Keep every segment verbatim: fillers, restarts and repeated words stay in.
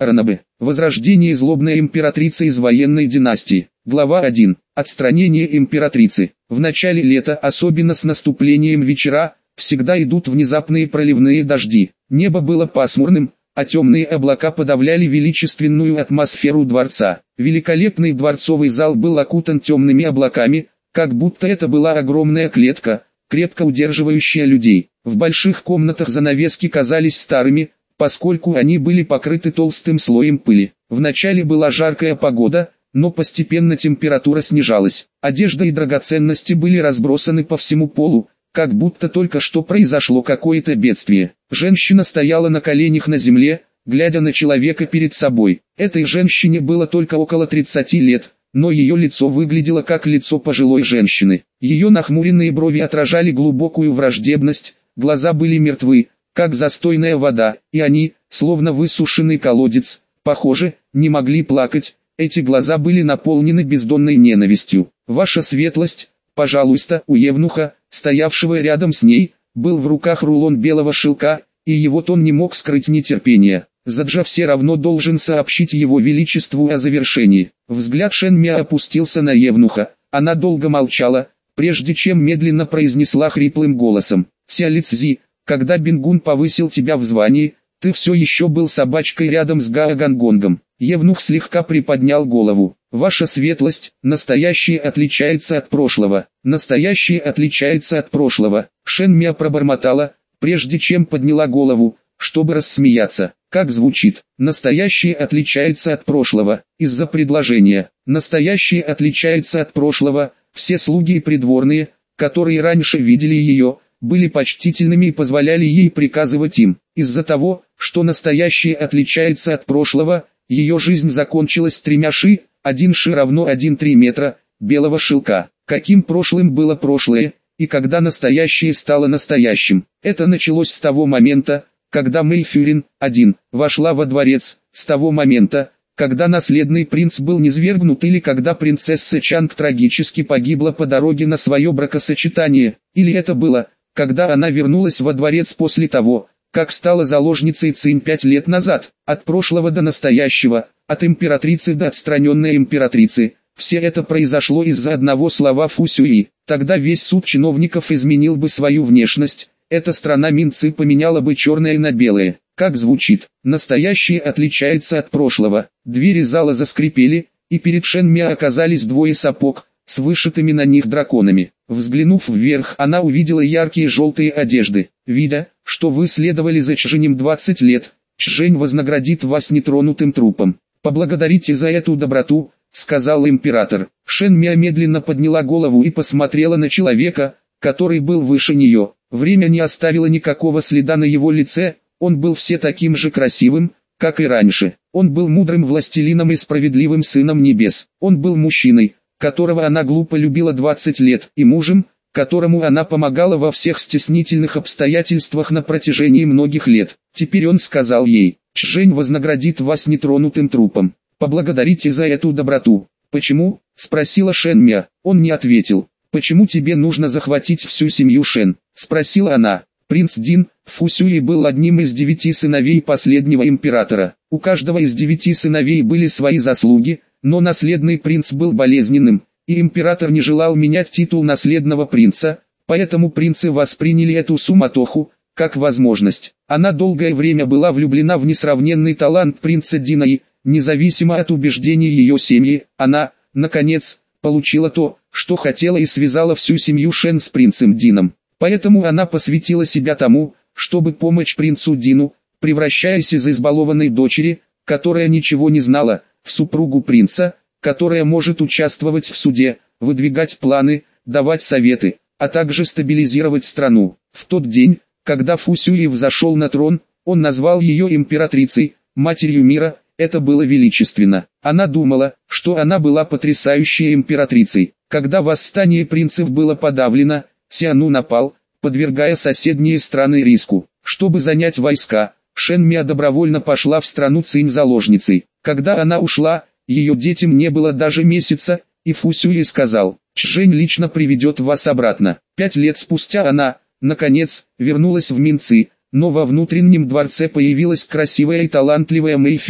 Ранабе. Возрождение злобной императрицы из военной династии. Глава один. Отстранение императрицы. В начале лета, особенно с наступлением вечера, всегда идут внезапные проливные дожди. Небо было пасмурным, а темные облака подавляли величественную атмосферу дворца. Великолепный дворцовый зал был окутан темными облаками, как будто это была огромная клетка, крепко удерживающая людей. В больших комнатах занавески казались старыми, поскольку они были покрыты толстым слоем пыли. Вначале была жаркая погода, но постепенно температура снижалась. Одежда и драгоценности были разбросаны по всему полу, как будто только что произошло какое-то бедствие. Женщина стояла на коленях на земле, глядя на человека перед собой. Этой женщине было только около тридцати лет, но ее лицо выглядело как лицо пожилой женщины. Ее нахмуренные брови отражали глубокую враждебность, глаза были мертвы, как застойная вода, и они, словно высушенный колодец, похоже, не могли плакать. Эти глаза были наполнены бездонной ненавистью. «Ваша светлость, пожалуйста», у евнуха, стоявшего рядом с ней, был в руках рулон белого шелка, и его тон не мог скрыть нетерпения. Заджа все равно должен сообщить его величеству о завершении. Взгляд Шенмя опустился на евнуха. Она долго молчала, прежде чем медленно произнесла хриплым голосом: «Сяли Цзи, когда Бингун повысил тебя в звании, ты все еще был собачкой рядом с Гаогангонгом». Евнух слегка приподнял голову. «Ваша светлость, настоящее отличается от прошлого, настоящее отличается от прошлого». Шенмя пробормотала, прежде чем подняла голову, чтобы рассмеяться. «Как звучит? Настоящее отличается от прошлого, из-за предложения. Настоящее отличается от прошлого». Все слуги и придворные, которые раньше видели ее, были почтительными и позволяли ей приказывать им. Из-за того, что настоящее отличается от прошлого, ее жизнь закончилась тремя ши, один ши равно один три метра, белого шелка. Каким прошлым было прошлое, и когда настоящее стало настоящим? Это началось с того момента, когда Мэйфюрин, один, вошла во дворец, с того момента, когда наследный принц был низвергнут, или когда принцесса Чанг трагически погибла по дороге на свое бракосочетание, или это было, когда она вернулась во дворец после того, как стала заложницей Цинь пять лет назад. От прошлого до настоящего, от императрицы до отстраненной императрицы, все это произошло из-за одного слова Фу Сюи. Тогда весь суд чиновников изменил бы свою внешность, эта страна Минцы поменяла бы черное на белое. Как звучит? Настоящее отличается от прошлого. Двери зала заскрипели, и перед Шенмя оказались двое сапог, с вышитыми на них драконами. Взглянув вверх, она увидела яркие желтые одежды. Видя, что вы следовали за Чжэнем двадцать лет, Чжэнь вознаградит вас нетронутым трупом. Поблагодарите за эту доброту, сказал император. Шенмя медленно подняла голову и посмотрела на человека, который был выше нее. Время не оставило никакого следа на его лице, он был все таким же красивым, как и раньше. Он был мудрым властелином и справедливым сыном небес. Он был мужчиной, которого она глупо любила двадцать лет, и мужем, которому она помогала во всех стеснительных обстоятельствах на протяжении многих лет. Теперь он сказал ей: «Чжэнь вознаградит вас нетронутым трупом. Поблагодарите за эту доброту». «Почему?» – спросила Шенмя. Он не ответил. «Почему тебе нужно захватить всю семью Шен?» – спросила она. Принц Дин, Фу Сюи, был одним из девяти сыновей последнего императора. У каждого из девяти сыновей были свои заслуги, но наследный принц был болезненным, и император не желал менять титул наследного принца, поэтому принцы восприняли эту суматоху как возможность. Она долгое время была влюблена в несравненный талант принца Дина и, независимо от убеждений ее семьи, она, наконец, получила то, что хотела, и связала всю семью Шен с принцем Дином. Поэтому она посвятила себя тому, чтобы помочь принцу Дину, превращаясь из избалованной дочери, которая ничего не знала, в супругу принца, которая может участвовать в суде, выдвигать планы, давать советы, а также стабилизировать страну. В тот день, когда Фу Сюи взошел на трон, он назвал ее императрицей, матерью мира. Это было величественно. Она думала, что она была потрясающей императрицей. Когда восстание принцев было подавлено, Сяну напал, подвергая соседние страны риску. Чтобы занять войска, Шенмя добровольно пошла в страну Цинь заложницей. Когда она ушла, ее детям не было даже месяца, и Фу Сюи сказал: «Чжэнь лично приведет вас обратно». Пять лет спустя она, наконец, вернулась в Минцы, но во внутреннем дворце появилась красивая и талантливая Мэйфюрин.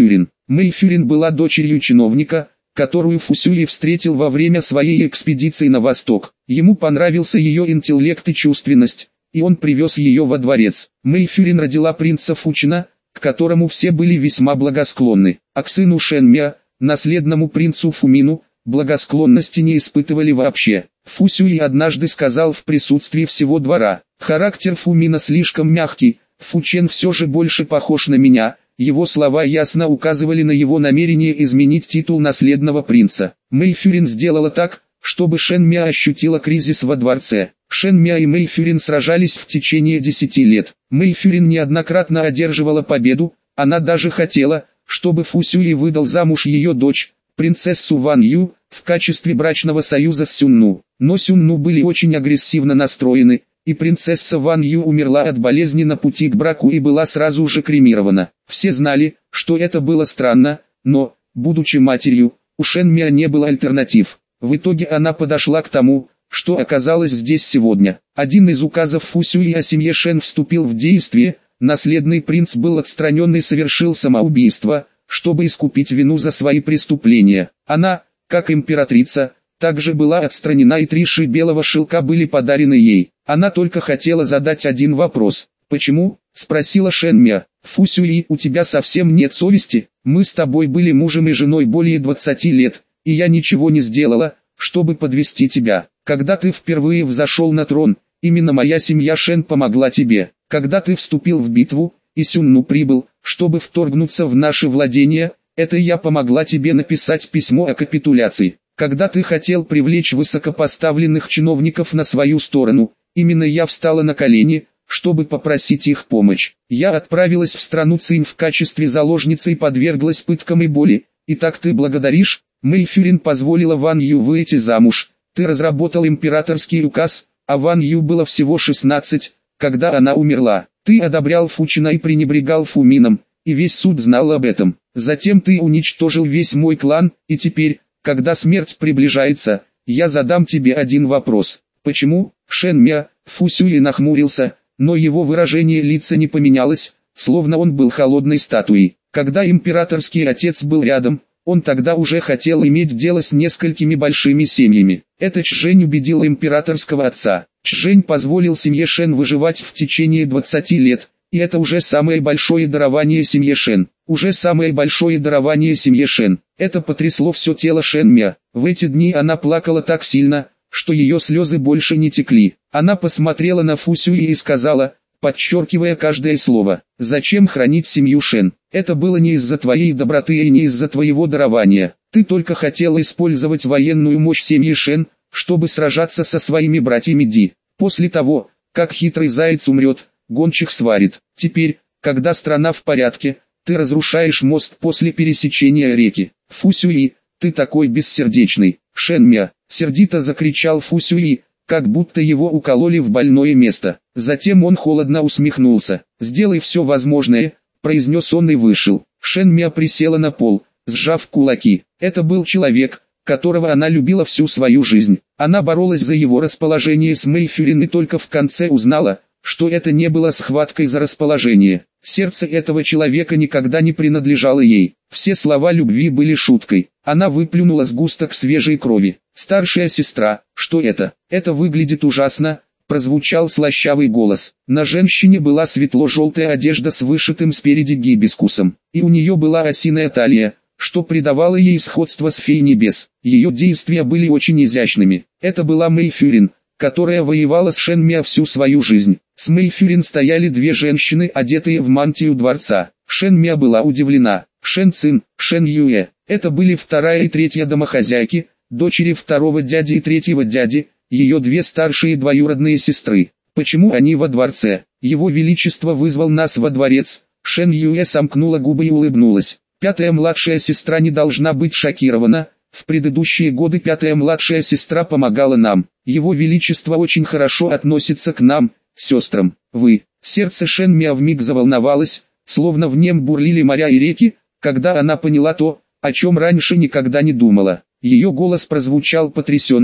Мэйфюрин была дочерью чиновника, которую Фусюи встретил во время своей экспедиции на восток. Ему понравился ее интеллект и чувственность, и он привез ее во дворец. Мэйфюрин родила принца Фучина, к которому все были весьма благосклонны, а к сыну Шэнмя, наследному принцу Фумину, благосклонности не испытывали вообще. Фусюи однажды сказал в присутствии всего двора: «Характер Фумина слишком мягкий, Фучен все же больше похож на меня». Его слова ясно указывали на его намерение изменить титул наследного принца. Мэйфюрин сделала так, чтобы Шэнмя ощутила кризис во дворце. Шэнмя и Мэйфюрин сражались в течение десяти лет. Мэйфюрин неоднократно одерживала победу, она даже хотела, чтобы Фусюи выдал замуж ее дочь, принцессу Ван Ю, в качестве брачного союза с Сюнну. Но Сюнну были очень агрессивно настроены, и принцесса Ван Ю умерла от болезни на пути к браку и была сразу же кремирована. Все знали, что это было странно, но, будучи матерью, у Шэнмя не было альтернатив. В итоге она подошла к тому, что оказалось здесь сегодня. Один из указов Фусюи о семье Шэн вступил в действие, наследный принц был отстранен и совершил самоубийство, чтобы искупить вину за свои преступления. Она, как императрица, также была отстранена, и три ши белого шелка были подарены ей. Она только хотела задать один вопрос. «Почему?» – спросила Шэнмя. «Фусюи, у тебя совсем нет совести? Мы с тобой были мужем и женой более двадцати лет, и я ничего не сделала, чтобы подвести тебя. Когда ты впервые взошел на трон, именно моя семья Шэн помогла тебе. Когда ты вступил в битву, и Сюнну прибыл, чтобы вторгнуться в наши владения, это я помогла тебе написать письмо о капитуляции. Когда ты хотел привлечь высокопоставленных чиновников на свою сторону, именно я встала на колени, чтобы попросить их помощь. Я отправилась в страну Цинь в качестве заложницы и подверглась пыткам и боли. И так ты благодаришь?» Мэйфюрин позволила Ван Ю выйти замуж. «Ты разработал императорский указ, а Ван Ю было всего шестнадцать, когда она умерла. Ты одобрял Фучина и пренебрегал Фумином, и весь суд знал об этом. Затем ты уничтожил весь мой клан, и теперь, когда смерть приближается, я задам тебе один вопрос. Почему?» Шэнмя, Фусюи нахмурился, но его выражение лица не поменялось, словно он был холодной статуей. Когда императорский отец был рядом, он тогда уже хотел иметь дело с несколькими большими семьями. Это Чжэнь убедил императорского отца. Чжэнь позволил семье Шэн выживать в течение двадцати лет, и это уже самое большое дарование семье Шэн. Уже самое большое дарование семье Шэн. Это потрясло все тело Шэнмя. В эти дни она плакала так сильно, что ее слезы больше не текли. Она посмотрела на Фусюи и сказала, подчеркивая каждое слово: «Зачем хранить семью Шэн? Это было не из-за твоей доброты и не из-за твоего дарования. Ты только хотел использовать военную мощь семьи Шэн, чтобы сражаться со своими братьями Ди. После того, как хитрый заяц умрет, гончих сварит. Теперь, когда страна в порядке, ты разрушаешь мост после пересечения реки. Фусюи, ты такой бессердечный». «Шэнмя!» — сердито закричал Фусюи, как будто его укололи в больное место. Затем он холодно усмехнулся. «Сделай все возможное», — произнес он и вышел. Шэнмя присела на пол, сжав кулаки. Это был человек, которого она любила всю свою жизнь. Она боролась за его расположение с Мэйфюрин и только в конце узнала, что это не было схваткой за расположение. Сердце этого человека никогда не принадлежало ей. Все слова любви были шуткой. Она выплюнула сгусток свежей крови. «Старшая сестра, что это? Это выглядит ужасно», — прозвучал слащавый голос. На женщине была светло-желтая одежда с вышитым спереди гибискусом, и у нее была осиная талия, что придавало ей сходство с феей небес. Ее действия были очень изящными. Это была Мэйфюрин, которая воевала с Шэнмя всю свою жизнь. С Мэйфюрин стояли две женщины, одетые в мантию дворца. Шэнмя была удивлена. Шэн Цин, Шэн Юэ. Это были вторая и третья домохозяйки, дочери второго дяди и третьего дяди, ее две старшие двоюродные сестры. Почему они во дворце? Его Величество вызвал нас во дворец. Шэн Юэ сомкнула губы и улыбнулась. Пятая младшая сестра не должна быть шокирована. В предыдущие годы пятая младшая сестра помогала нам. Его Величество очень хорошо относится к нам, сестрам. Вы. Сердце Шэнмя вмиг заволновалось, словно в нем бурлили моря и реки, когда она поняла то, о чем раньше никогда не думала. Ее голос прозвучал потрясенно,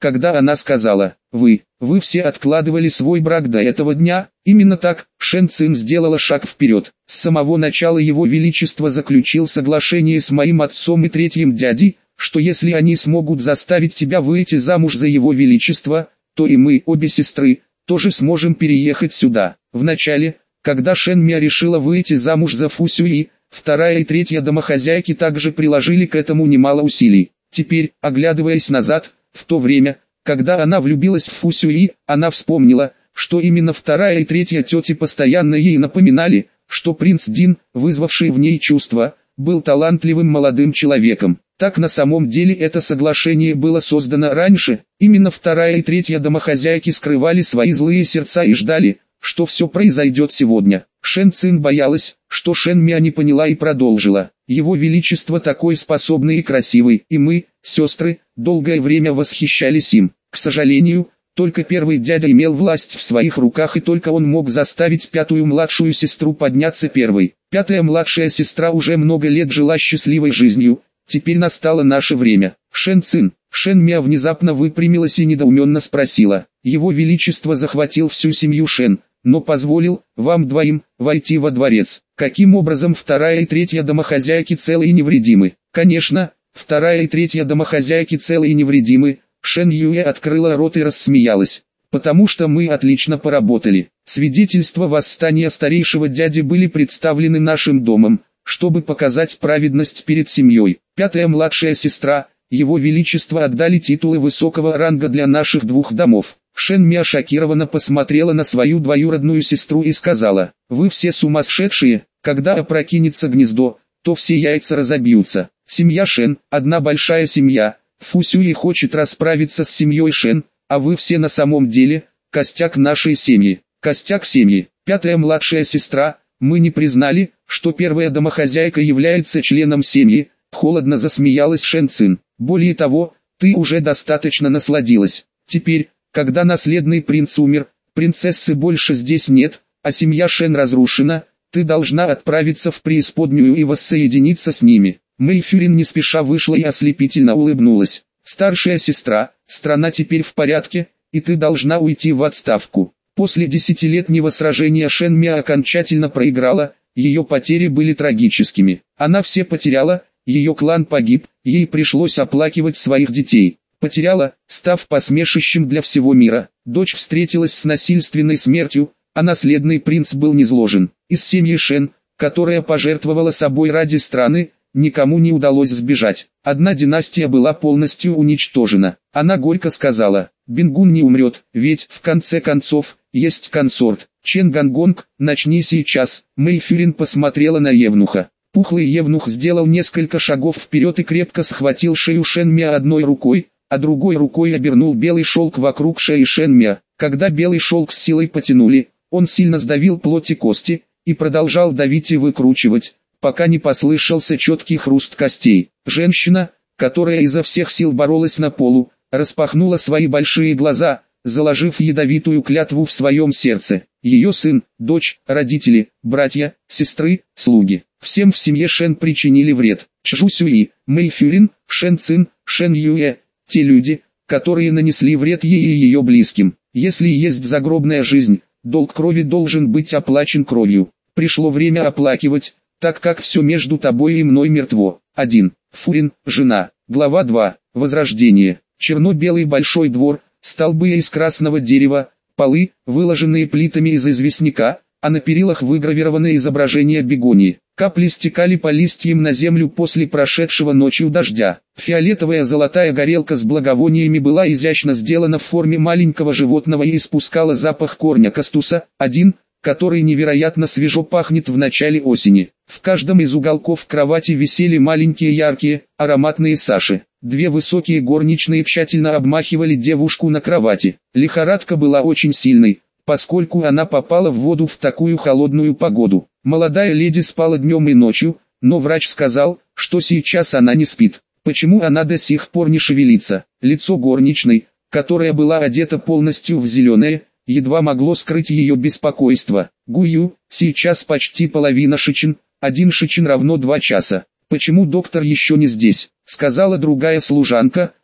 когда она сказала: «Вы, вы все откладывали свой брак до этого дня». Именно так, Шэн Цин сделала шаг вперед. С самого начала Его Величество заключил соглашение с моим отцом и третьим дядей, что если они смогут заставить тебя выйти замуж за Его Величество, то и мы, обе сестры, тоже сможем переехать сюда. Вначале, когда Шэн Мя решила выйти замуж за Фу Сюи, вторая и третья домохозяйки также приложили к этому немало усилий. Теперь, оглядываясь назад, в то время, когда она влюбилась в Фу Сюи, она вспомнила, что именно вторая и третья тети постоянно ей напоминали, что принц Дин, вызвавший в ней чувства, был талантливым молодым человеком. Так на самом деле это соглашение было создано раньше, именно вторая и третья домохозяйки скрывали свои злые сердца и ждали, что все произойдет сегодня. Шэн Цин боялась, что Шэн Мя не поняла и продолжила: «Его Величество такой способный и красивый, и мы, сестры, долгое время восхищались им. К сожалению, только первый дядя имел власть в своих руках, и только он мог заставить пятую младшую сестру подняться первой. Пятая младшая сестра уже много лет жила счастливой жизнью, теперь настало наше время». Шэн Цин, Шэн Мя внезапно выпрямилась и недоуменно спросила: «Его Величество захватил всю семью Шэн, но позволил вам двоим войти во дворец. Каким образом вторая и третья домохозяйки целы и невредимы?» «Конечно, вторая и третья домохозяйки целы и невредимы». Шэн Юэ открыла рот и рассмеялась. «Потому что мы отлично поработали. Свидетельства восстания старейшего дяди были представлены нашим домом, чтобы показать праведность перед семьей. Пятая младшая сестра, Его Величество отдали титулы высокого ранга для наших двух домов». Шэн Мя шокированно посмотрела на свою двоюродную сестру и сказала: «Вы все сумасшедшие, когда опрокинется гнездо, то все яйца разобьются. Семья Шэн – одна большая семья, Фу Сюи хочет расправиться с семьей Шэн, а вы все на самом деле – костяк нашей семьи, костяк семьи». Пятая младшая сестра: «Мы не признали, что первая домохозяйка является членом семьи», – холодно засмеялась Шэн Цин. «Более того, ты уже достаточно насладилась. Теперь, когда наследный принц умер, принцессы больше здесь нет, а семья Шэн разрушена, ты должна отправиться в преисподнюю и воссоединиться с ними». Мэйфюрин не спеша вышла и ослепительно улыбнулась. «Старшая сестра, страна теперь в порядке, и ты должна уйти в отставку». После десятилетнего сражения Шэн Мя окончательно проиграла, ее потери были трагическими. Она все потеряла, ее клан погиб, ей пришлось оплакивать своих детей. Потеряла, став посмешищем для всего мира. Дочь встретилась с насильственной смертью, а наследный принц был низложен. Из семьи Шэн, которая пожертвовала собой ради страны, никому не удалось сбежать. Одна династия была полностью уничтожена. Она горько сказала: «Бингун не умрет, ведь, в конце концов, есть консорт. Чен Гангонг, начни сейчас». Мэйфюрин посмотрела на евнуха. Пухлый евнух сделал несколько шагов вперед и крепко схватил шею Шэн Мя одной рукой, а другой рукой обернул белый шелк вокруг шеи Шэн Мя. Когда белый шелк с силой потянули, он сильно сдавил плоть и кости, и продолжал давить и выкручивать, пока не послышался четкий хруст костей. Женщина, которая изо всех сил боролась на полу, распахнула свои большие глаза, заложив ядовитую клятву в своем сердце. Ее сын, дочь, родители, братья, сестры, слуги. Всем в семье Шэн причинили вред. Чжу Сюи, Мэйфюрин, Шэн Цин, Шэн Юэ, те люди, которые нанесли вред ей и ее близким. Если есть загробная жизнь, долг крови должен быть оплачен кровью. Пришло время оплакивать, так как все между тобой и мной мертво. один. Фурин, жена. Глава два. Возрождение. Черно-белый большой двор, столбы из красного дерева, полы, выложенные плитами из известняка, а на перилах выгравированы изображения бегонии. Капли стекали по листьям на землю после прошедшего ночью дождя. Фиолетовая золотая горелка с благовониями была изящно сделана в форме маленького животного и испускала запах корня кастуса, один, который невероятно свежо пахнет в начале осени. В каждом из уголков кровати висели маленькие яркие, ароматные саши. Две высокие горничные тщательно обмахивали девушку на кровати. Лихорадка была очень сильной, поскольку она попала в воду в такую холодную погоду. Молодая леди спала днем и ночью, но врач сказал, что сейчас она не спит. Почему она до сих пор не шевелится? Лицо горничной, которая была одета полностью в зеленое, едва могло скрыть ее беспокойство. Гую, сейчас почти половина шичин, один шичин равно два часа. Почему доктор еще не здесь? Сказала другая служанка,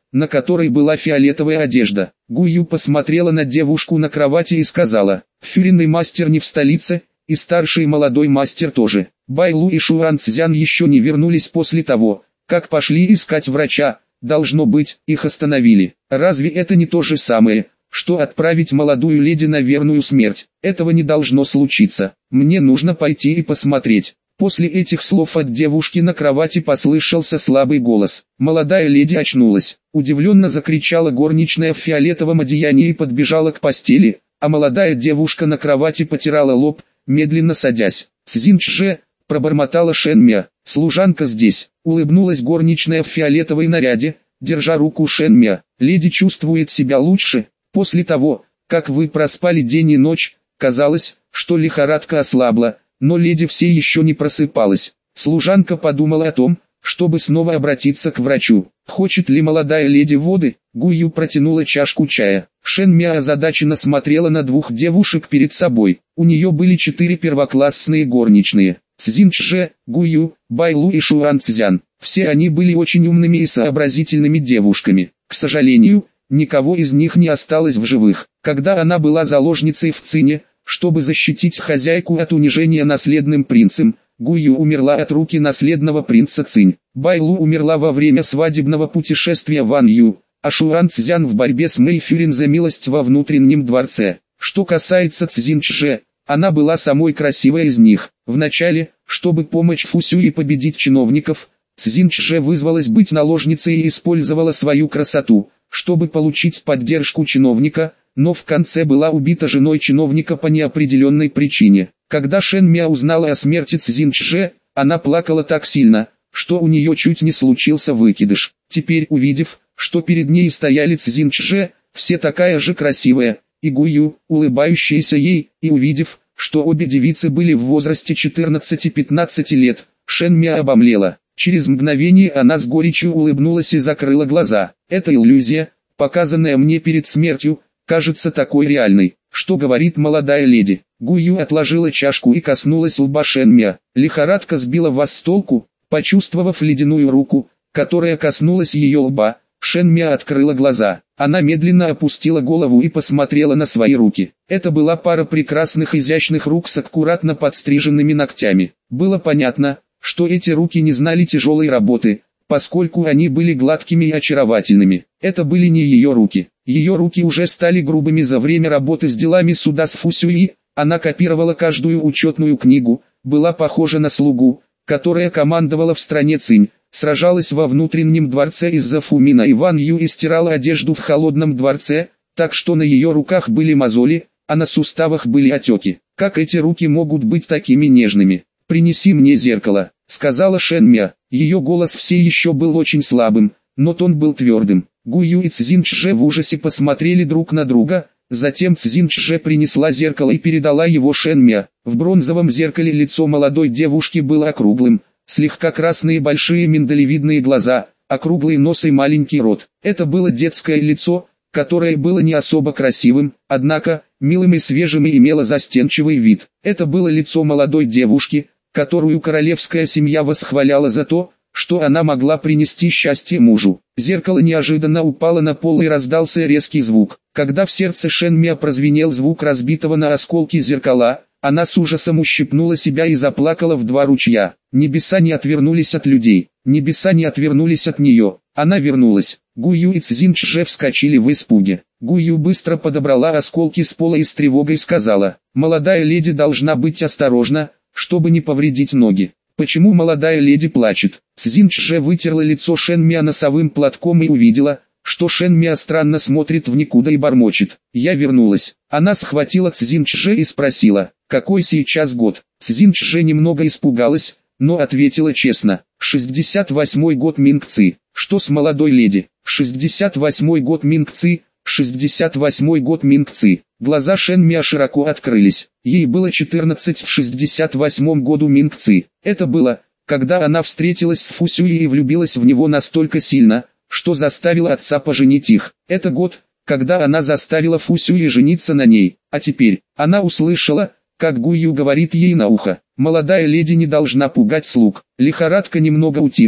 на которой была фиолетовая одежда. Гую посмотрела на девушку на кровати и сказала: «Фюринный мастер не в столице, и старший молодой мастер тоже. Байлу и Шуан Цзян еще не вернулись после того, как пошли искать врача, должно быть, их остановили. Разве это не то же самое, что отправить молодую леди на верную смерть? Этого не должно случиться. Мне нужно пойти и посмотреть». После этих слов от девушки на кровати послышался слабый голос. Молодая леди очнулась. Удивленно закричала горничная в фиолетовом одеянии и подбежала к постели, а молодая девушка на кровати потирала лоб, медленно садясь. «Цзиньчже», — пробормотала Шэньмя, — «служанка здесь». Улыбнулась горничная в фиолетовой наряде, держа руку Шэньмя. «Леди чувствует себя лучше. После того, как вы проспали день и ночь, казалось, что лихорадка ослабла, но леди все еще не просыпалась». Служанка подумала о том, чтобы снова обратиться к врачу. «Хочет ли молодая леди воды?» Гую протянула чашку чая. Шэньмя озадаченно смотрела на двух девушек перед собой. У нее были четыре первоклассные горничные: Цзиньчже, Гую, Байлу и Шуан Цзян. Все они были очень умными и сообразительными девушками. К сожалению, никого из них не осталось в живых. Когда она была заложницей в Цине, чтобы защитить хозяйку от унижения наследным принцем, Гую умерла от руки наследного принца Цинь. Байлу умерла во время свадебного путешествия в Анью, а Шуан Цзян в борьбе с Мэйфюрин за милость во внутреннем дворце. Что касается Цзиньчже, она была самой красивой из них. Вначале, чтобы помочь Фусю и победить чиновников, Цзиньчже вызвалась быть наложницей и использовала свою красоту, чтобы получить поддержку чиновника, но в конце была убита женой чиновника по неопределенной причине. Когда Шэньмя узнала о смерти Цзиньчже, она плакала так сильно, что у нее чуть не случился выкидыш. Теперь, увидев, что перед ней стояли Цзиньчже, все такая же красивая, и Гую, улыбающаяся ей, и увидев, что обе девицы были в возрасте четырнадцати-пятнадцати лет, Шэньмя обомлела. Через мгновение она с горечью улыбнулась и закрыла глаза. «Эта иллюзия, показанная мне перед смертью, кажется такой реальной. Что говорит молодая леди?» Гую отложила чашку и коснулась лба Шэньмя. «Лихорадка сбила вас с толку?» Почувствовав ледяную руку, которая коснулась ее лба, Шэньмя открыла глаза. Она медленно опустила голову и посмотрела на свои руки. Это была пара прекрасных изящных рук с аккуратно подстриженными ногтями. Было понятно, что эти руки не знали тяжелой работы, поскольку они были гладкими и очаровательными. Это были не ее руки. Ее руки уже стали грубыми за время работы с делами суда с Фусюи. Она копировала каждую учетную книгу, была похожа на слугу, которая командовала в стране Цинь, сражалась во внутреннем дворце из-за Фумина и Ван Ю и стирала одежду в холодном дворце, так что на ее руках были мозоли, а на суставах были отеки. Как эти руки могут быть такими нежными? «Принеси мне зеркало», — сказала Шэньмя. Ее голос все еще был очень слабым, но тон был твердым. Гую и Цзиньчже в ужасе посмотрели друг на друга, затем Цзиньчже принесла зеркало и передала его Шэньмя. В бронзовом зеркале лицо молодой девушки было округлым, слегка красные большие миндалевидные глаза, округлый нос и маленький рот. Это было детское лицо, которое было не особо красивым, однако, милым и свежим и имело застенчивый вид. Это было лицо молодой девушки, которую королевская семья восхваляла за то, что она могла принести счастье мужу. Зеркало неожиданно упало на пол и раздался резкий звук. Когда в сердце Шэньмя прозвенел звук разбитого на осколки зеркала, она с ужасом ущипнула себя и заплакала в два ручья. Небеса не отвернулись от людей, небеса не отвернулись от нее. Она вернулась. Гую и Цзиньчже вскочили в испуге. Гую быстро подобрала осколки с пола и с тревогой сказала: «Молодая леди должна быть осторожна, чтобы не повредить ноги». «Почему молодая леди плачет?» Цзиньчже вытерла лицо Шэньмя носовым платком и увидела, что Шэньмя странно смотрит в никуда и бормочет: «Я вернулась». Она схватила Цзиньчже и спросила: «Какой сейчас год?» Цзиньчже немного испугалась, но ответила честно: шестьдесят восьмой год Мингци». «Что с молодой леди?» шестьдесят восьмой год Мингци, шестьдесят восьмой год Мингци». Глаза Шэньмя широко открылись. Ей было четырнадцать в шестьдесят восьмом году Мингци. Это было, когда она встретилась с Фусюи и влюбилась в него настолько сильно, что заставила отца поженить их. Это год, когда она заставила Фусюи жениться на ней. А теперь, она услышала, как Гую говорит ей на ухо: «Молодая леди не должна пугать слуг». Лихорадка немного утихла,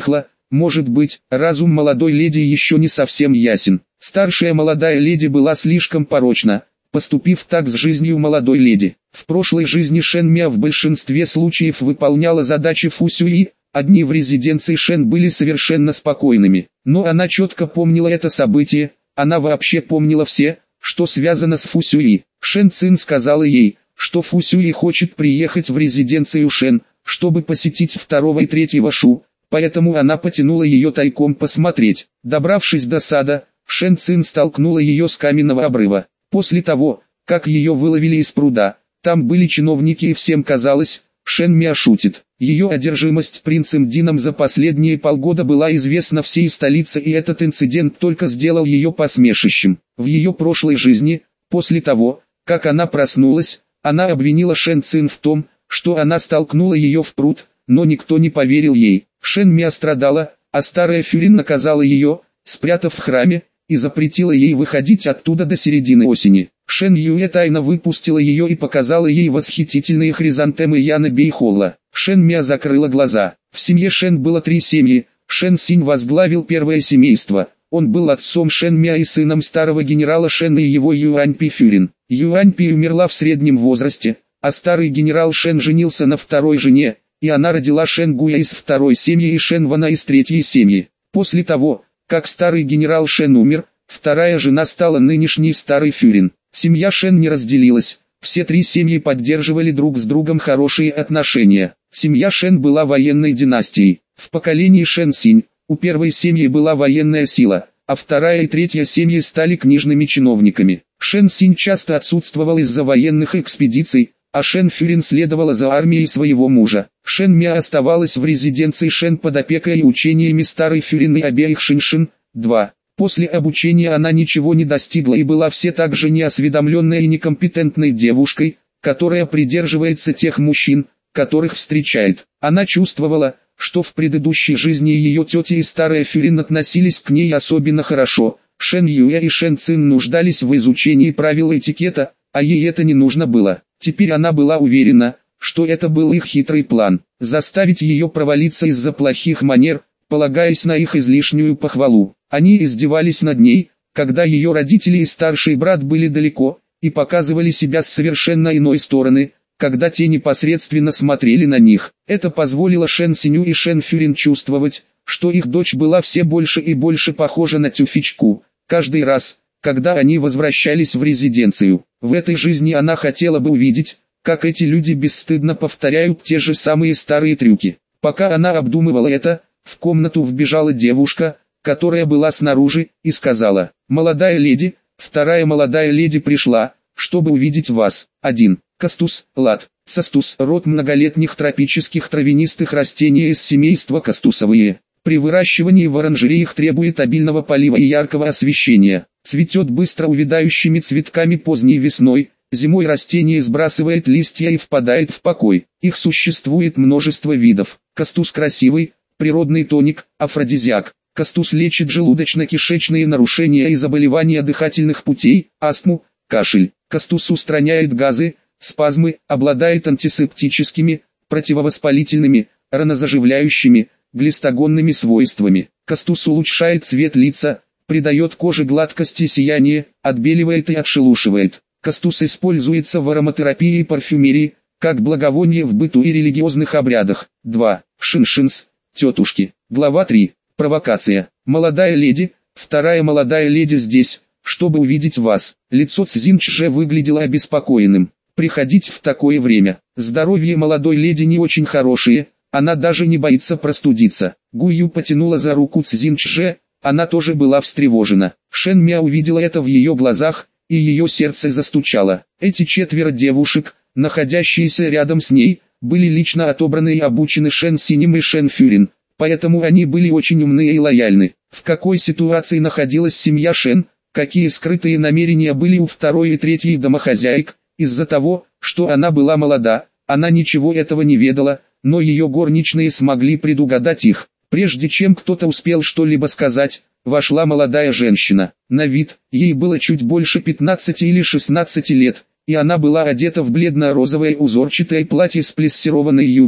Может быть, разум молодой леди еще не совсем ясен. Старшая молодая леди была слишком порочна, поступив так с жизнью молодой леди. В прошлой жизни Шэн Мя в большинстве случаев выполняла задачи Фу Сюи, одни в резиденции Шэн были совершенно спокойными. Но она четко помнила это событие, она вообще помнила все, что связано с Фу Сюи. Шэн Цин сказала ей, что Фу Сюи хочет приехать в резиденцию Шэн, чтобы посетить второго и третьего Шу, поэтому она потянула ее тайком посмотреть. Добравшись до сада, Шэн Цин столкнула ее с каменного обрыва. После того, как ее выловили из пруда, там были чиновники и всем казалось, Шэн Мя шутит. Ее одержимость принцем Дином за последние полгода была известна всей столице, и этот инцидент только сделал ее посмешищем. В ее прошлой жизни, после того, как она проснулась, она обвинила Шэн Цин в том, что она столкнула ее в пруд, но никто не поверил ей. Шэн Мя страдала, а старая Фюрин наказала ее, спрятав в храме, и запретила ей выходить оттуда до середины осени. Шэн Юэ тайно выпустила ее и показала ей восхитительные хризантемы Яна Бейхолла. Шэн Мя закрыла глаза. В семье Шэн было три семьи. Шэн Синь возглавил первое семейство. Он был отцом Шэн Мя и сыном старого генерала Шэна и его Юань Пи Фюрин. Юань Пи умерла в среднем возрасте, а старый генерал Шэн женился на второй жене, и она родила Шэн Гуя из второй семьи и Шэн Вана из третьей семьи. После того, как старый генерал Шэн умер, вторая жена стала нынешней старой Фюрин. Семья Шэн не разделилась, все три семьи поддерживали друг с другом хорошие отношения. Семья Шэн была военной династией. В поколении Шэн Синь, у первой семьи была военная сила, а вторая и третья семьи стали книжными чиновниками. Шэн Синь часто отсутствовал из-за военных экспедиций, а Шэн Фюрин следовала за армией своего мужа. Шэн Мя оставалась в резиденции Шэн под опекой и учениями старой Фюрин и обеих Шиншин. два. После обучения она ничего не достигла и была все так же неосведомленной и некомпетентной девушкой, которая придерживается тех мужчин, которых встречает. Она чувствовала, что в предыдущей жизни ее тетя и старая Фюрин относились к ней особенно хорошо. Шэн Юэ и Шэн Цин нуждались в изучении правил этикета, а ей это не нужно было. Теперь она была уверена, что это был их хитрый план – заставить ее провалиться из-за плохих манер, полагаясь на их излишнюю похвалу. Они издевались над ней, когда ее родители и старший брат были далеко, и показывали себя с совершенно иной стороны, когда те непосредственно смотрели на них. Это позволило Шэн Синю и Шэн Фюрин чувствовать, что их дочь была все больше и больше похожа на тюфячку. Каждый раз, когда они возвращались в резиденцию, в этой жизни она хотела бы увидеть, как эти люди бесстыдно повторяют те же самые старые трюки. Пока она обдумывала это, в комнату вбежала девушка, которая была снаружи, и сказала: «Молодая леди, вторая молодая леди пришла, чтобы увидеть вас». один. Кастус, лат, цастус, род многолетних тропических травянистых растений из семейства кастусовые. При выращивании в оранжереях требует обильного полива и яркого освещения. Цветет быстро увядающими цветками поздней весной, зимой растение сбрасывает листья и впадает в покой. Их существует множество видов. Кастус красивый, природный тоник, афродизиак. Кастус лечит желудочно-кишечные нарушения и заболевания дыхательных путей, астму, кашель. Кастус устраняет газы, спазмы, обладает антисептическими, противовоспалительными, ранозаживляющими, глистогонными свойствами. Кастус улучшает цвет лица, придает коже гладкость и сияние, отбеливает и отшелушивает. Кастус используется в ароматерапии и парфюмерии, как благовоние в быту и религиозных обрядах. два. Шиншинс, тетушки. Глава три. Провокация. Молодая леди, вторая молодая леди здесь, чтобы увидеть вас. Лицо Цзиньчже выглядело обеспокоенным. Приходить в такое время. Здоровье молодой леди не очень хорошее, она даже не боится простудиться. Гую потянула за руку Цзиньчже, она тоже была встревожена. Шэн Мя увидела это в ее глазах, и ее сердце застучало. Эти четверо девушек, находящиеся рядом с ней, были лично отобраны и обучены Шэн Синем и Шэн Фюрин, поэтому они были очень умны и лояльны. В какой ситуации находилась семья Шэн, какие скрытые намерения были у второй и третьей домохозяек, из-за того, что она была молода, она ничего этого не ведала, но ее горничные смогли предугадать их. Прежде чем кто-то успел что-либо сказать, вошла молодая женщина. На вид, ей было чуть больше пятнадцати или шестнадцати лет, и она была одета в бледно-розовое узорчатое платье с плессированной юбкой,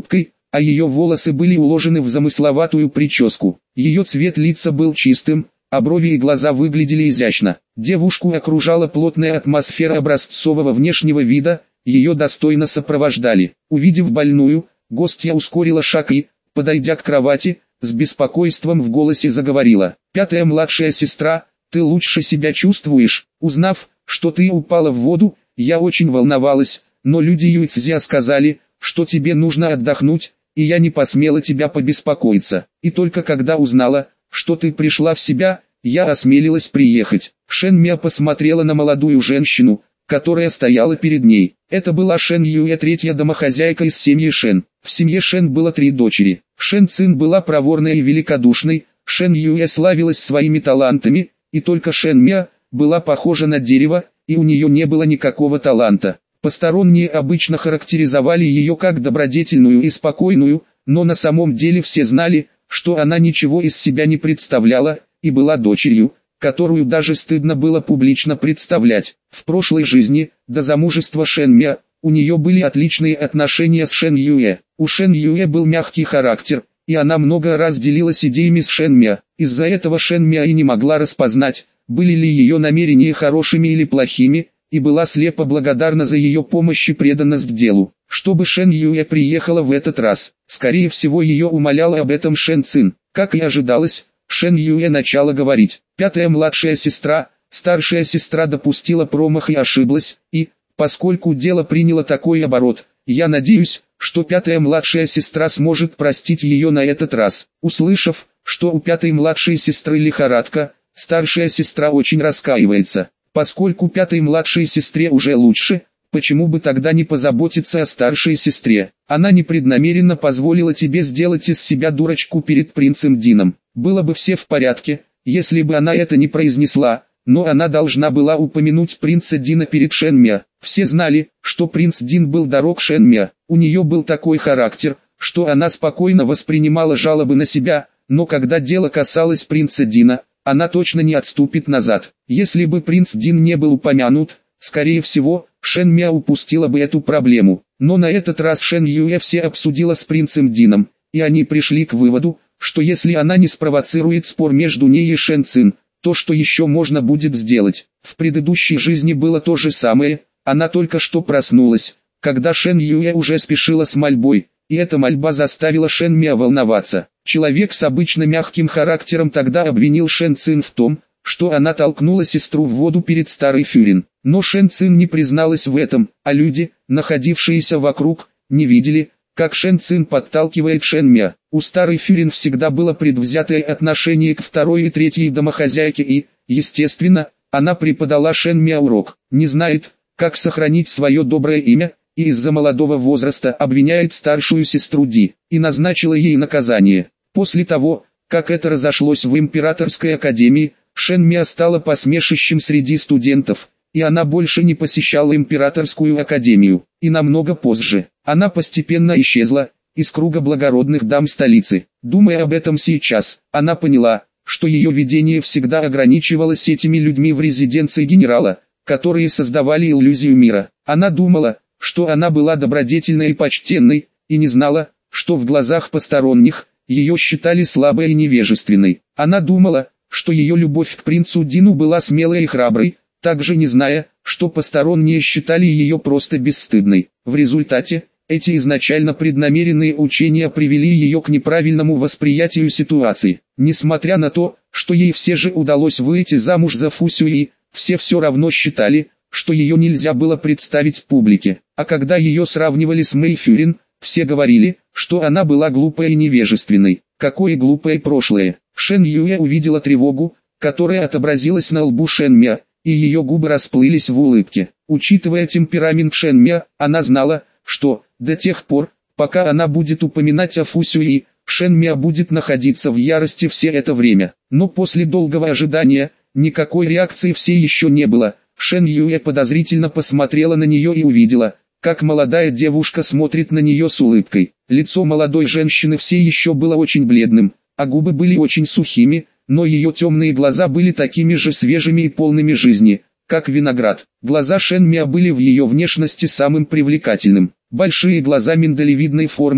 а ее волосы были уложены в замысловатую прическу. Ее цвет лица был чистым, а брови и глаза выглядели изящно. Девушку окружала плотная атмосфера образцового внешнего вида, ее достойно сопровождали. Увидев больную, гостья ускорила шаг и, подойдя к кровати, с беспокойством в голосе заговорила. «Пятая младшая сестра, ты лучше себя чувствуешь? Узнав, что ты упала в воду, я очень волновалась, но люди Юйцзя сказали, что тебе нужно отдохнуть, и я не посмела тебя побеспокоиться. И только когда узнала, что ты пришла в себя, я осмелилась приехать». Шэн Мя посмотрела на молодую женщину, которая стояла перед ней. Это была Шэн Юэ, третья домохозяйка из семьи Шэн. В семье Шэн было три дочери. Шэн Цин была проворной и великодушной, Шэн Юэ славилась своими талантами, и только Шэн Мя была похожа на дерево, и у нее не было никакого таланта. Посторонние обычно характеризовали ее как добродетельную и спокойную, но на самом деле все знали, что она ничего из себя не представляла, и была дочерью, которую даже стыдно было публично представлять. В прошлой жизни, до замужества Шэн Мя, у нее были отличные отношения с Шэн Юэ. У Шэн Юэ был мягкий характер, и она много раз делилась идеями с Шэн Мя. Из-за этого Шэн Мя и не могла распознать, были ли ее намерения хорошими или плохими, и была слепо благодарна за ее помощь и преданность делу. Чтобы Шэн Юэ приехала в этот раз, скорее всего ее умоляла об этом Шэн Цин. Как и ожидалось, Шэн Юэ начала говорить. Пятая младшая сестра, старшая сестра допустила промах и ошиблась, и, поскольку дело приняло такой оборот, я надеюсь, что пятая младшая сестра сможет простить ее на этот раз. Услышав, что у пятой младшей сестры лихорадка, старшая сестра очень раскаивается. Поскольку пятой младшей сестре уже лучше, почему бы тогда не позаботиться о старшей сестре? Она непреднамеренно позволила тебе сделать из себя дурочку перед принцем Дином. Было бы все в порядке, если бы она это не произнесла, но она должна была упомянуть принца Дина перед Шэн Мя. Все знали, что принц Дин был дорог Шэн Мя. У нее был такой характер, что она спокойно воспринимала жалобы на себя, но когда дело касалось принца Дина, она точно не отступит назад. Если бы принц Дин не был упомянут, скорее всего, Шэн Мя упустила бы эту проблему. Но на этот раз Шэн Юэ все обсудила с принцем Дином, и они пришли к выводу, что если она не спровоцирует спор между ней и Шэн Цин, то что еще можно будет сделать? В предыдущей жизни было то же самое, она только что проснулась, когда Шэн Юэ уже спешила с мольбой, и эта мольба заставила Шэн Мя волноваться. Человек с обычно мягким характером тогда обвинил Шэн Цин в том, что она толкнула сестру в воду перед старой Фюрин. Но Шэн Цин не призналась в этом, а люди, находившиеся вокруг, не видели, как Шэн Цин подталкивает Шэн Мя. У старой Фюрин всегда было предвзятое отношение к второй и третьей домохозяйке и, естественно, она преподала Шэн Мя урок. Не знает, как сохранить свое доброе имя, и из-за молодого возраста обвиняет старшую сестру Ди, и назначила ей наказание. После того, как это разошлось в Императорской академии, Шэн Мя стала посмешищем среди студентов, и она больше не посещала Императорскую академию. И намного позже, она постепенно исчезла из круга благородных дам столицы. Думая об этом сейчас, она поняла, что ее видение всегда ограничивалось этими людьми в резиденции генерала, которые создавали иллюзию мира. Она думала, что она была добродетельной и почтенной, и не знала, что в глазах посторонних, ее считали слабой и невежественной. Она думала, что ее любовь к принцу Дину была смелой и храброй, также не зная, что посторонние считали ее просто бесстыдной. В результате, эти изначально преднамеренные учения привели ее к неправильному восприятию ситуации. Несмотря на то, что ей все же удалось выйти замуж за Фу Сюи, все все равно считали, что ее нельзя было представить публике. А когда ее сравнивали с Мэй Фюрин, все говорили, что она была глупой и невежественной. Какое глупое прошлое. Шэн Юэ увидела тревогу, которая отобразилась на лбу Шэн Мя, и ее губы расплылись в улыбке. Учитывая темперамент Шэн Мя, она знала, что, до тех пор, пока она будет упоминать о Фу Сюи, Шэн Мя будет находиться в ярости все это время. Но после долгого ожидания, никакой реакции все еще не было. Шэн Юэ подозрительно посмотрела на нее и увидела, как молодая девушка смотрит на нее с улыбкой. Лицо молодой женщины все еще было очень бледным, а губы были очень сухими, но ее темные глаза были такими же свежими и полными жизни, как виноград. Глаза Шэн Мя были в ее внешности самым привлекательным. Большие глаза миндалевидной формы,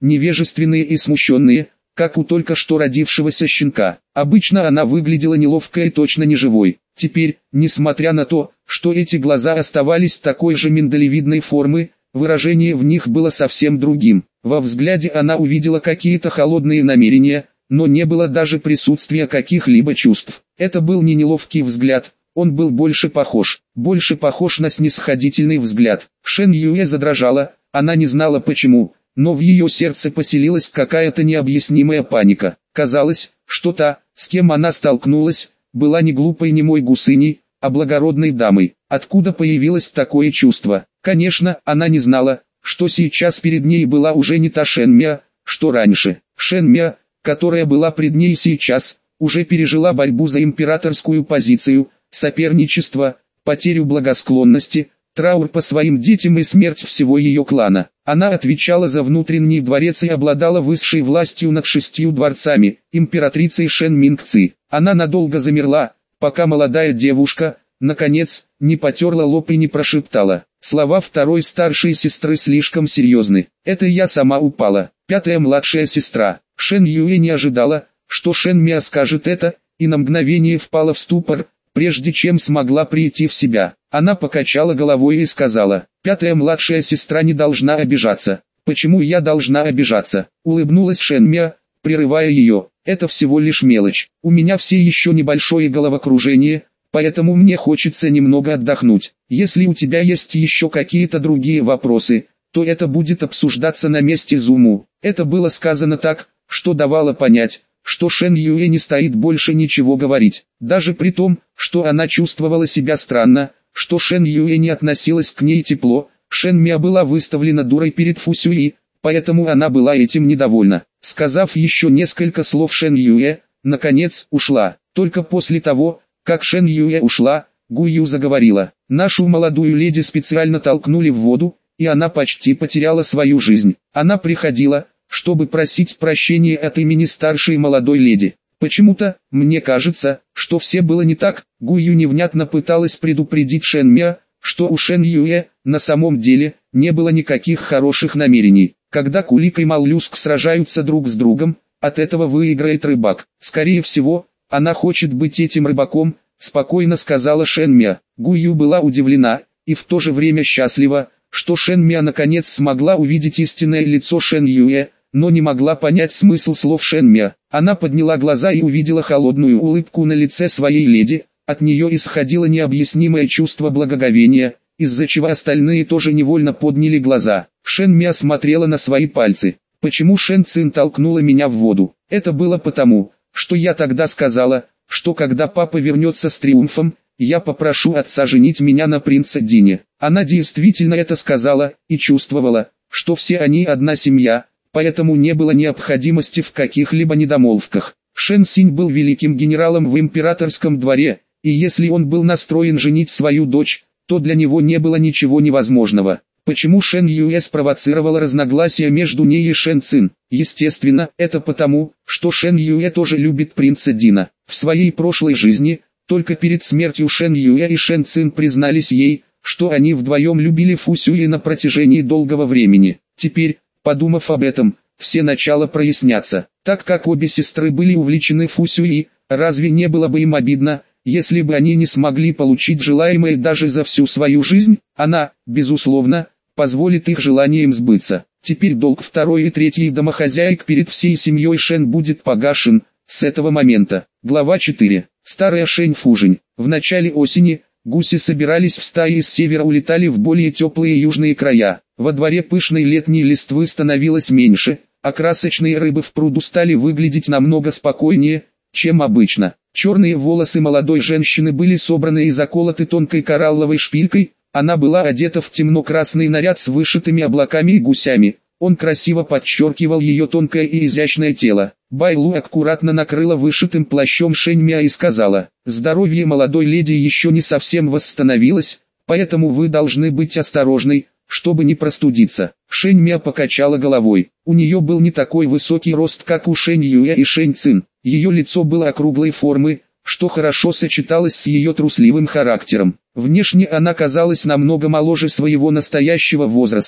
невежественные и смущенные, как у только что родившегося щенка. Обычно она выглядела неловкой и точно не живой. Теперь, несмотря на то, что эти глаза оставались такой же миндалевидной формы, выражение в них было совсем другим. Во взгляде она увидела какие-то холодные намерения, но не было даже присутствия каких-либо чувств. Это был не неловкий взгляд, он был больше похож, больше похож на снисходительный взгляд. Шэн Юэ задрожала, она не знала почему, но в ее сердце поселилась какая-то необъяснимая паника. Казалось, что та, с кем она столкнулась, была не глупой немой гусыней, а благородной дамой. Откуда появилось такое чувство? Конечно, она не знала, что сейчас перед ней была уже не та Шэн Мя, что раньше. Шэн Мя, которая была пред ней сейчас, уже пережила борьбу за императорскую позицию, соперничество, потерю благосклонности, траур по своим детям и смерть всего ее клана. Она отвечала за внутренний дворец и обладала высшей властью над шестью дворцами, императрицей Шэн Мингци. Она надолго замерла, пока молодая девушка, наконец, не потерла лоб и не прошептала. Слова второй старшей сестры слишком серьезны. Это я сама упала. Пятая младшая сестра. Шэн Юэ не ожидала, что Шэн Мя скажет это, и на мгновение впала в ступор, прежде чем смогла прийти в себя. Она покачала головой и сказала: «Пятая младшая сестра не должна обижаться». «Почему я должна обижаться?» — улыбнулась Шэн Мя, прерывая ее. «Это всего лишь мелочь. У меня все еще небольшое головокружение, поэтому мне хочется немного отдохнуть. Если у тебя есть еще какие-то другие вопросы, то это будет обсуждаться на месте Зуму». Это было сказано так, что давало понять, что Шэн Юэ не стоит больше ничего говорить. Даже при том, что она чувствовала себя странно, что Шэн Юэ не относилась к ней тепло, Шэн Мя была выставлена дурой перед Фу Сюи, поэтому она была этим недовольна. Сказав еще несколько слов, Шэн Юэ, наконец, ушла. Только после того, как Шэн Юэ ушла, Гу Ю заговорила. «Нашу молодую леди специально толкнули в воду, и она почти потеряла свою жизнь. Она приходила, чтобы просить прощения от имени старшей молодой леди. Почему-то, мне кажется, что все было не так». Гу Ю невнятно пыталась предупредить Шэн Мя, что у Шэн Юэ, на самом деле, не было никаких хороших намерений. Когда кулик и моллюск сражаются друг с другом, от этого выиграет рыбак. Скорее всего, она хочет быть этим рыбаком, спокойно сказала Шэн Мя. Гу Ю была удивлена, и в то же время счастлива, что Шэн Мя наконец смогла увидеть истинное лицо Шэн Юэ, но не могла понять смысл слов Шэн Мя. Она подняла глаза и увидела холодную улыбку на лице своей леди, от нее исходило необъяснимое чувство благоговения, из-за чего остальные тоже невольно подняли глаза. Шэн Мя смотрела на свои пальцы. «Почему Шэн Цин толкнула меня в воду? Это было потому, что я тогда сказала, что когда папа вернется с триумфом, я попрошу отца женить меня на принце Дине». Она действительно это сказала, и чувствовала, что все они одна семья, поэтому не было необходимости в каких-либо недомолвках. Шэн Синь был великим генералом в императорском дворе, и если он был настроен женить свою дочь, то для него не было ничего невозможного. Почему Шэн Юэ спровоцировала разногласия между ней и Шэн Цин? Естественно, это потому, что Шэн Юэ тоже любит принца Дина. В своей прошлой жизни, только перед смертью Шэн Юэ и Шэн Цин признались ей, что они вдвоем любили Фу Сюи на протяжении долгого времени. Теперь, подумав об этом, все начало проясняться. Так как обе сестры были увлечены Фу Сюи, разве не было бы им обидно, если бы они не смогли получить желаемое даже за всю свою жизнь? Она, безусловно, позволит их желаниям сбыться. Теперь долг второй и третьей домохозяек перед всей семьей Шэн будет погашен, с этого момента. Глава четыре. Старая Шэнь Фужень. В начале осени, гуси собирались в стаи и с севера улетали в более теплые южные края. Во дворе пышной летней листвы становилось меньше, а красочные рыбы в пруду стали выглядеть намного спокойнее, чем обычно. Черные волосы молодой женщины были собраны и заколоты тонкой коралловой шпилькой, она была одета в темно-красный наряд с вышитыми облаками и гусями, он красиво подчеркивал ее тонкое и изящное тело. Байлу аккуратно накрыла вышитым плащом Шэнь Мя и сказала: «Здоровье молодой леди еще не совсем восстановилось, поэтому вы должны быть осторожны, чтобы не простудиться». Шэнь Мя покачала головой. У нее был не такой высокий рост, как у Шэнь Юэ и Шэнь Цин. Ее лицо было округлой формы, что хорошо сочеталось с ее трусливым характером. Внешне она казалась намного моложе своего настоящего возраста,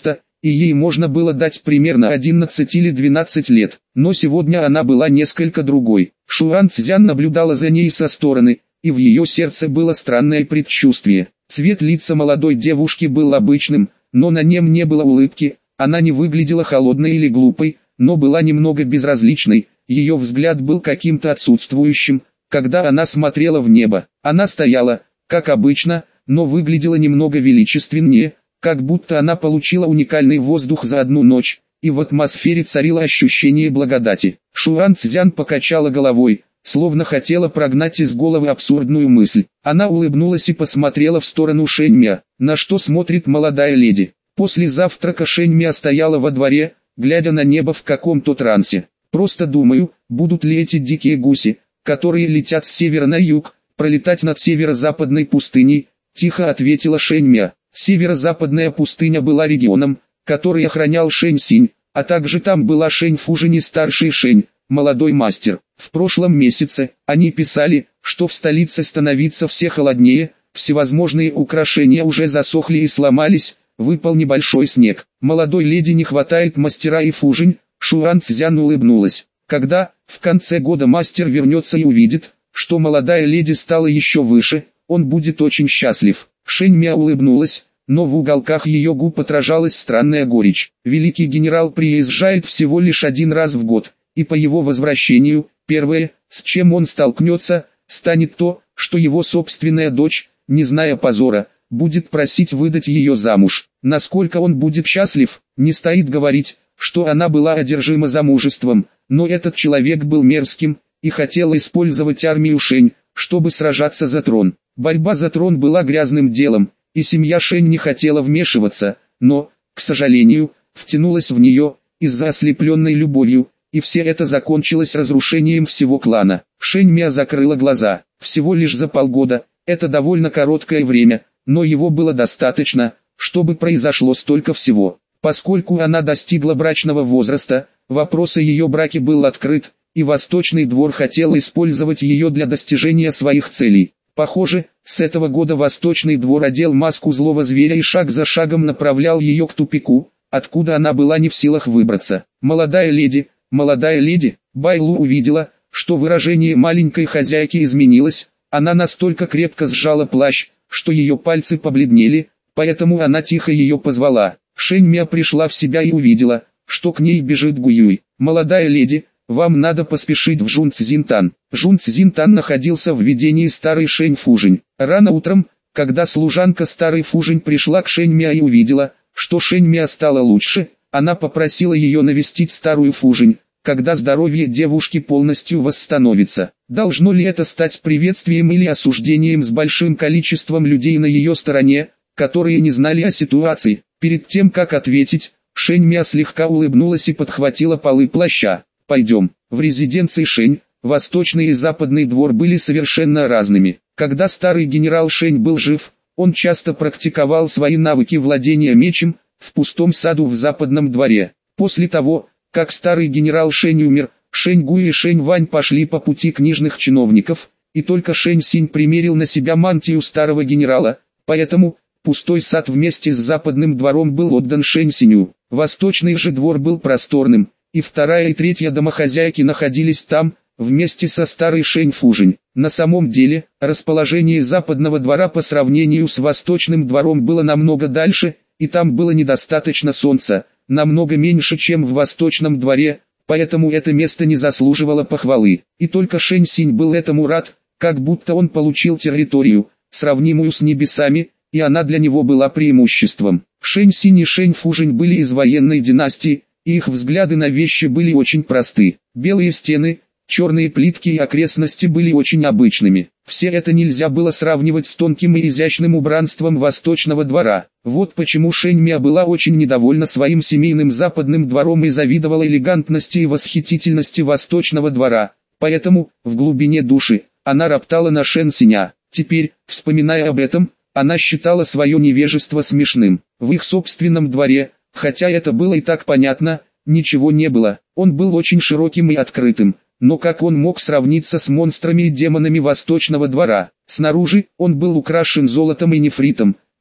и ей можно было дать примерно одиннадцать или двенадцать лет. Но сегодня она была несколько другой. Шуан Цзян наблюдала за ней со стороны, и в ее сердце было странное предчувствие. Цвет лица молодой девушки был обычным, но на нем не было улыбки, она не выглядела холодной или глупой, но была немного безразличной, ее взгляд был каким-то отсутствующим, когда она смотрела в небо. Она стояла, как обычно, но выглядела немного величественнее, как будто она получила уникальный воздух за одну ночь, и в атмосфере царило ощущение благодати. Шуан Цзян покачала головой, словно хотела прогнать из головы абсурдную мысль. Она улыбнулась и посмотрела в сторону Шэньмя, на что смотрит молодая леди. После завтрака Шэньмя стояла во дворе, глядя на небо в каком-то трансе. «Просто думаю, будут ли эти дикие гуси, которые летят с севера на юг, пролетать над северо-западной пустыней», — тихо ответила Шэньмя. Северо-западная пустыня была регионом, который охранял Шэнь Синь, а также там была Шэнь Фужинь и старший Шэнь, молодой мастер. В прошлом месяце они писали, что в столице становится все холоднее, всевозможные украшения уже засохли и сломались, выпал небольшой снег. Молодой леди не хватает мастера и Фужинь. Шуан Цзян улыбнулась. Когда, в конце года мастер вернется и увидит, что молодая леди стала еще выше, он будет очень счастлив. Шэньмя улыбнулась, но в уголках ее губ отражалась странная горечь. Великий генерал приезжает всего лишь один раз в год, и по его возвращению, первое, с чем он столкнется, станет то, что его собственная дочь, не зная позора, будет просить выдать ее замуж. Насколько он будет счастлив, не стоит говорить, что она была одержима замужеством, но этот человек был мерзким, и хотел использовать армию Шэнь, чтобы сражаться за трон. Борьба за трон была грязным делом, и семья Шэнь не хотела вмешиваться, но, к сожалению, втянулась в нее, из-за ослепленной любовью, и все это закончилось разрушением всего клана. Шэньмя закрыла глаза. Всего лишь за полгода, это довольно короткое время, но его было достаточно, чтобы произошло столько всего. Поскольку она достигла брачного возраста, вопрос о ее браке был открыт, и Восточный двор хотел использовать ее для достижения своих целей. Похоже, с этого года Восточный двор одел маску злого зверя и шаг за шагом направлял ее к тупику, откуда она была не в силах выбраться. «Молодая леди, молодая леди», Байлу увидела, что выражение маленькой хозяйки изменилось, она настолько крепко сжала плащ, что ее пальцы побледнели, поэтому она тихо ее позвала. Шэньмя пришла в себя и увидела, что к ней бежит Гуюй. «Молодая леди, вам надо поспешить в Жунцзинтан». Жунцзинтан находился в ведении старой Шэнь Фужинь. Рано утром, когда служанка старой Фужинь пришла к Шэньмя и увидела, что Шэньмя стала лучше, она попросила ее навестить старую Фужинь, когда здоровье девушки полностью восстановится. Должно ли это стать приветствием или осуждением с большим количеством людей на ее стороне, которые не знали о ситуации? Перед тем как ответить, Шэньмя слегка улыбнулась и подхватила полы плаща. «Пойдем». В резиденции Шэнь, Восточный и Западный двор были совершенно разными. Когда старый генерал Шэнь был жив, он часто практиковал свои навыки владения мечем, в пустом саду в Западном дворе. После того, как старый генерал Шэнь умер, Шэнь Гуй и Шэнь Вань пошли по пути книжных чиновников, и только Шэнь Синь примерил на себя мантию старого генерала, поэтому пустой сад вместе с Западным двором был отдан Шэнь Синю. Восточный же двор был просторным, и вторая и третья домохозяйки находились там, вместе со старой Шэнь Фужинь. На самом деле, расположение Западного двора по сравнению с Восточным двором было намного дальше, и там было недостаточно солнца, намного меньше, чем в Восточном дворе, поэтому это место не заслуживало похвалы. И только Шэнь Синь был этому рад, как будто он получил территорию, сравнимую с небесами, и она для него была преимуществом. Шэнь Синь и Шэнь Фужинь были из военной династии, и их взгляды на вещи были очень просты. Белые стены, черные плитки и окрестности были очень обычными. Все это нельзя было сравнивать с тонким и изящным убранством Восточного двора. Вот почему Шэньмя была очень недовольна своим семейным Западным двором и завидовала элегантности и восхитительности Восточного двора. Поэтому, в глубине души, она роптала на Шэнь Синя. Теперь, вспоминая об этом, она считала свое невежество смешным. В их собственном дворе, хотя это было и так понятно, ничего не было. Он был очень широким и открытым, но как он мог сравниться с монстрами и демонами Восточного двора? Снаружи, он был украшен золотом и нефритом,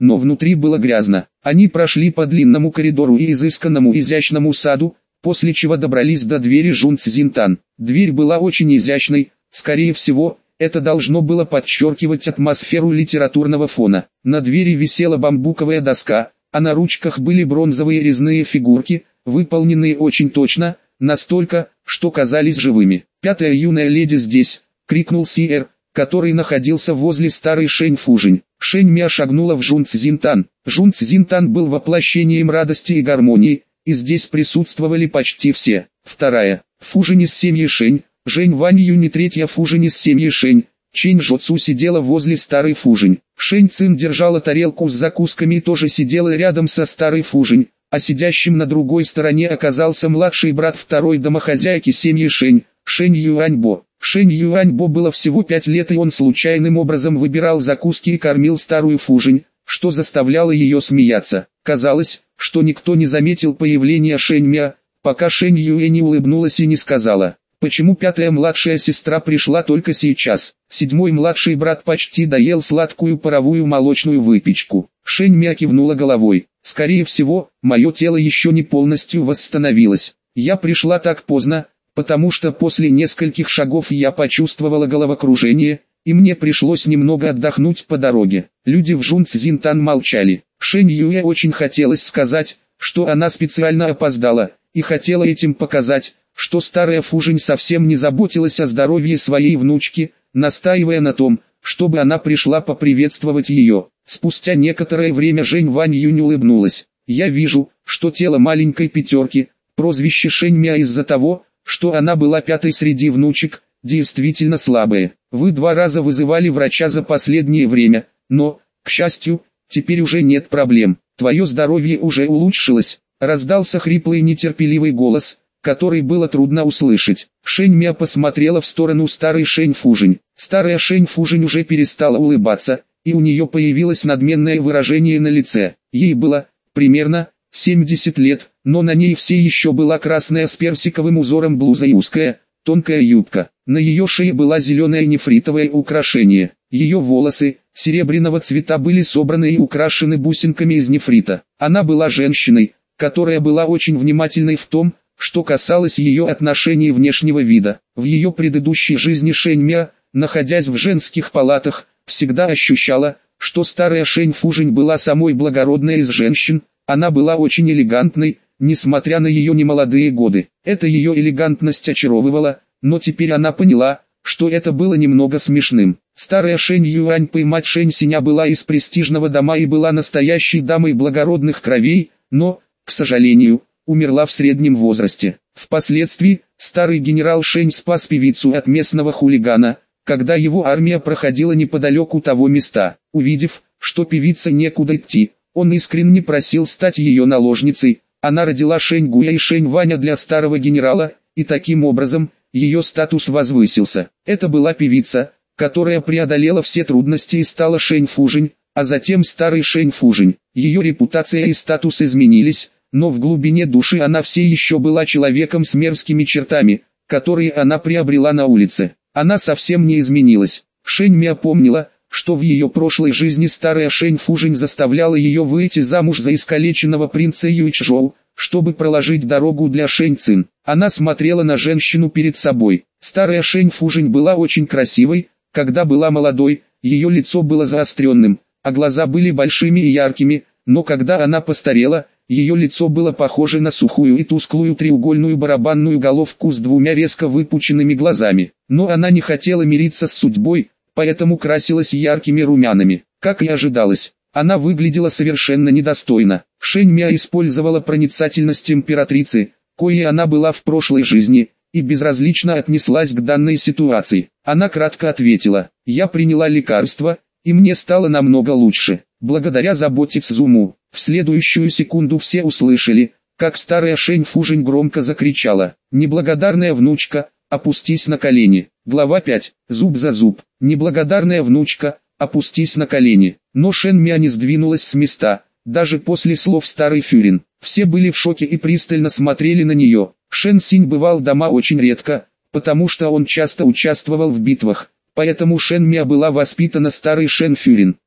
но внутри было грязно. Они прошли по длинному коридору и изысканному изящному саду, после чего добрались до двери Жунцзинтан. Дверь была очень изящной, скорее всего, это должно было подчеркивать атмосферу литературного фона. На двери висела бамбуковая доска, а на ручках были бронзовые резные фигурки, выполненные очень точно, настолько, что казались живыми. «Пятая юная леди здесь!» — крикнул Сиэр, который находился возле старой Шэнь Фужинь. Шэнь Мя шагнула в Жунцзинтан. Жунцзинтан был воплощением радости и гармонии, и здесь присутствовали почти все. Вторая. Фужинь из семьи Шэнь, Жэнь Вань Юнь и третья Фужинь из семьи Шэнь. Чэнь Жоцу сидела возле старой Фужинь. Шэнь Цин держала тарелку с закусками и тоже сидела рядом со старой Фужинь, а сидящим на другой стороне оказался младший брат второй домохозяйки семьи Шэнь, Шэнь Юаньбо. Шэнь Юаньбо было всего пять лет, и он случайным образом выбирал закуски и кормил старую Фужинь, что заставляло ее смеяться. Казалось, что никто не заметил появления Шэнь Мя, пока Шэнь Юэ не улыбнулась и не сказала: «Почему пятая младшая сестра пришла только сейчас?» Седьмой младший брат почти доел сладкую паровую молочную выпечку. Шэнь Мя кивнула головой. «Скорее всего, мое тело еще не полностью восстановилось. Я пришла так поздно, потому что после нескольких шагов я почувствовала головокружение, и мне пришлось немного отдохнуть по дороге». Люди в Жунцзинтан молчали. Шэнь Юэ очень хотелось сказать, что она специально опоздала, и хотела этим показать, что старая Фужинь совсем не заботилась о здоровье своей внучки, настаивая на том, чтобы она пришла поприветствовать ее. Спустя некоторое время Жэнь Вань Юнь улыбнулась. «Я вижу, что тело маленькой пятерки, прозвище Шэнь Мя из-за того, что она была пятой среди внучек, действительно слабое. Вы два раза вызывали врача за последнее время, но, к счастью, теперь уже нет проблем. Твое здоровье уже улучшилось», — раздался хриплый нетерпеливый голос, который было трудно услышать. Шэнь Мя посмотрела в сторону старой Шэнь Фужинь. Старая Шэнь Фужинь уже перестала улыбаться, и у нее появилось надменное выражение на лице. Ей было, примерно, семьдесят лет, но на ней все еще была красная с персиковым узором блуза и узкая, тонкая юбка. На ее шее было зеленое нефритовое украшение. Ее волосы, серебряного цвета, были собраны и украшены бусинками из нефрита. Она была женщиной, которая была очень внимательной в том, что касалось ее отношений и внешнего вида. В ее предыдущей жизни Шэнь Мя, находясь в женских палатах, всегда ощущала, что старая Шэнь Фужинь была самой благородной из женщин. Она была очень элегантной, несмотря на ее немолодые годы. Эта ее элегантность очаровывала, но теперь она поняла, что это было немного смешным. Старая Шэнь Юань, мать Шэнь Синя, была из престижного дома и была настоящей дамой благородных кровей, но, к сожалению, умерла в среднем возрасте. Впоследствии, старый генерал Шэнь спас певицу от местного хулигана, когда его армия проходила неподалеку того места. Увидев, что певице некуда идти, он искренне просил стать ее наложницей. Она родила Шэнь Гуя и Шэнь Ваня для старого генерала, и таким образом, ее статус возвысился. Это была певица, которая преодолела все трудности и стала Шэнь Фужинь, а затем старой Шэнь Фужинь. Ее репутация и статус изменились, но в глубине души она все еще была человеком с мерзкими чертами, которые она приобрела на улице. Она совсем не изменилась. Шэнь Мя помнила, что в ее прошлой жизни старая Шэнь Фужинь заставляла ее выйти замуж за искалеченного принца Юйчжоу, чтобы проложить дорогу для Шэнь Цин. Она смотрела на женщину перед собой. Старая Шэнь Фужинь была очень красивой, когда была молодой, ее лицо было заостренным, а глаза были большими и яркими, но когда она постарела, ее лицо было похоже на сухую и тусклую треугольную барабанную головку с двумя резко выпученными глазами. Но она не хотела мириться с судьбой, поэтому красилась яркими румянами. Как и ожидалось, она выглядела совершенно недостойно. Шэнь Мя использовала проницательность императрицы, коей она была в прошлой жизни, и безразлично отнеслась к данной ситуации. Она кратко ответила: «Я приняла лекарство, и мне стало намного лучше, благодаря заботе Цзуму». В следующую секунду все услышали, как старая Шэнь Фужинь громко закричала: «Неблагодарная внучка, опустись на колени». Глава пять. Зуб за зуб. «Неблагодарная внучка, опустись на колени». Но Шэнь Мя не сдвинулась с места, даже после слов старой Фюрин. Все были в шоке и пристально смотрели на нее. Шэн Синь бывал дома очень редко, потому что он часто участвовал в битвах, поэтому Шэнь Мя была воспитана старой Шэнь Фюрин.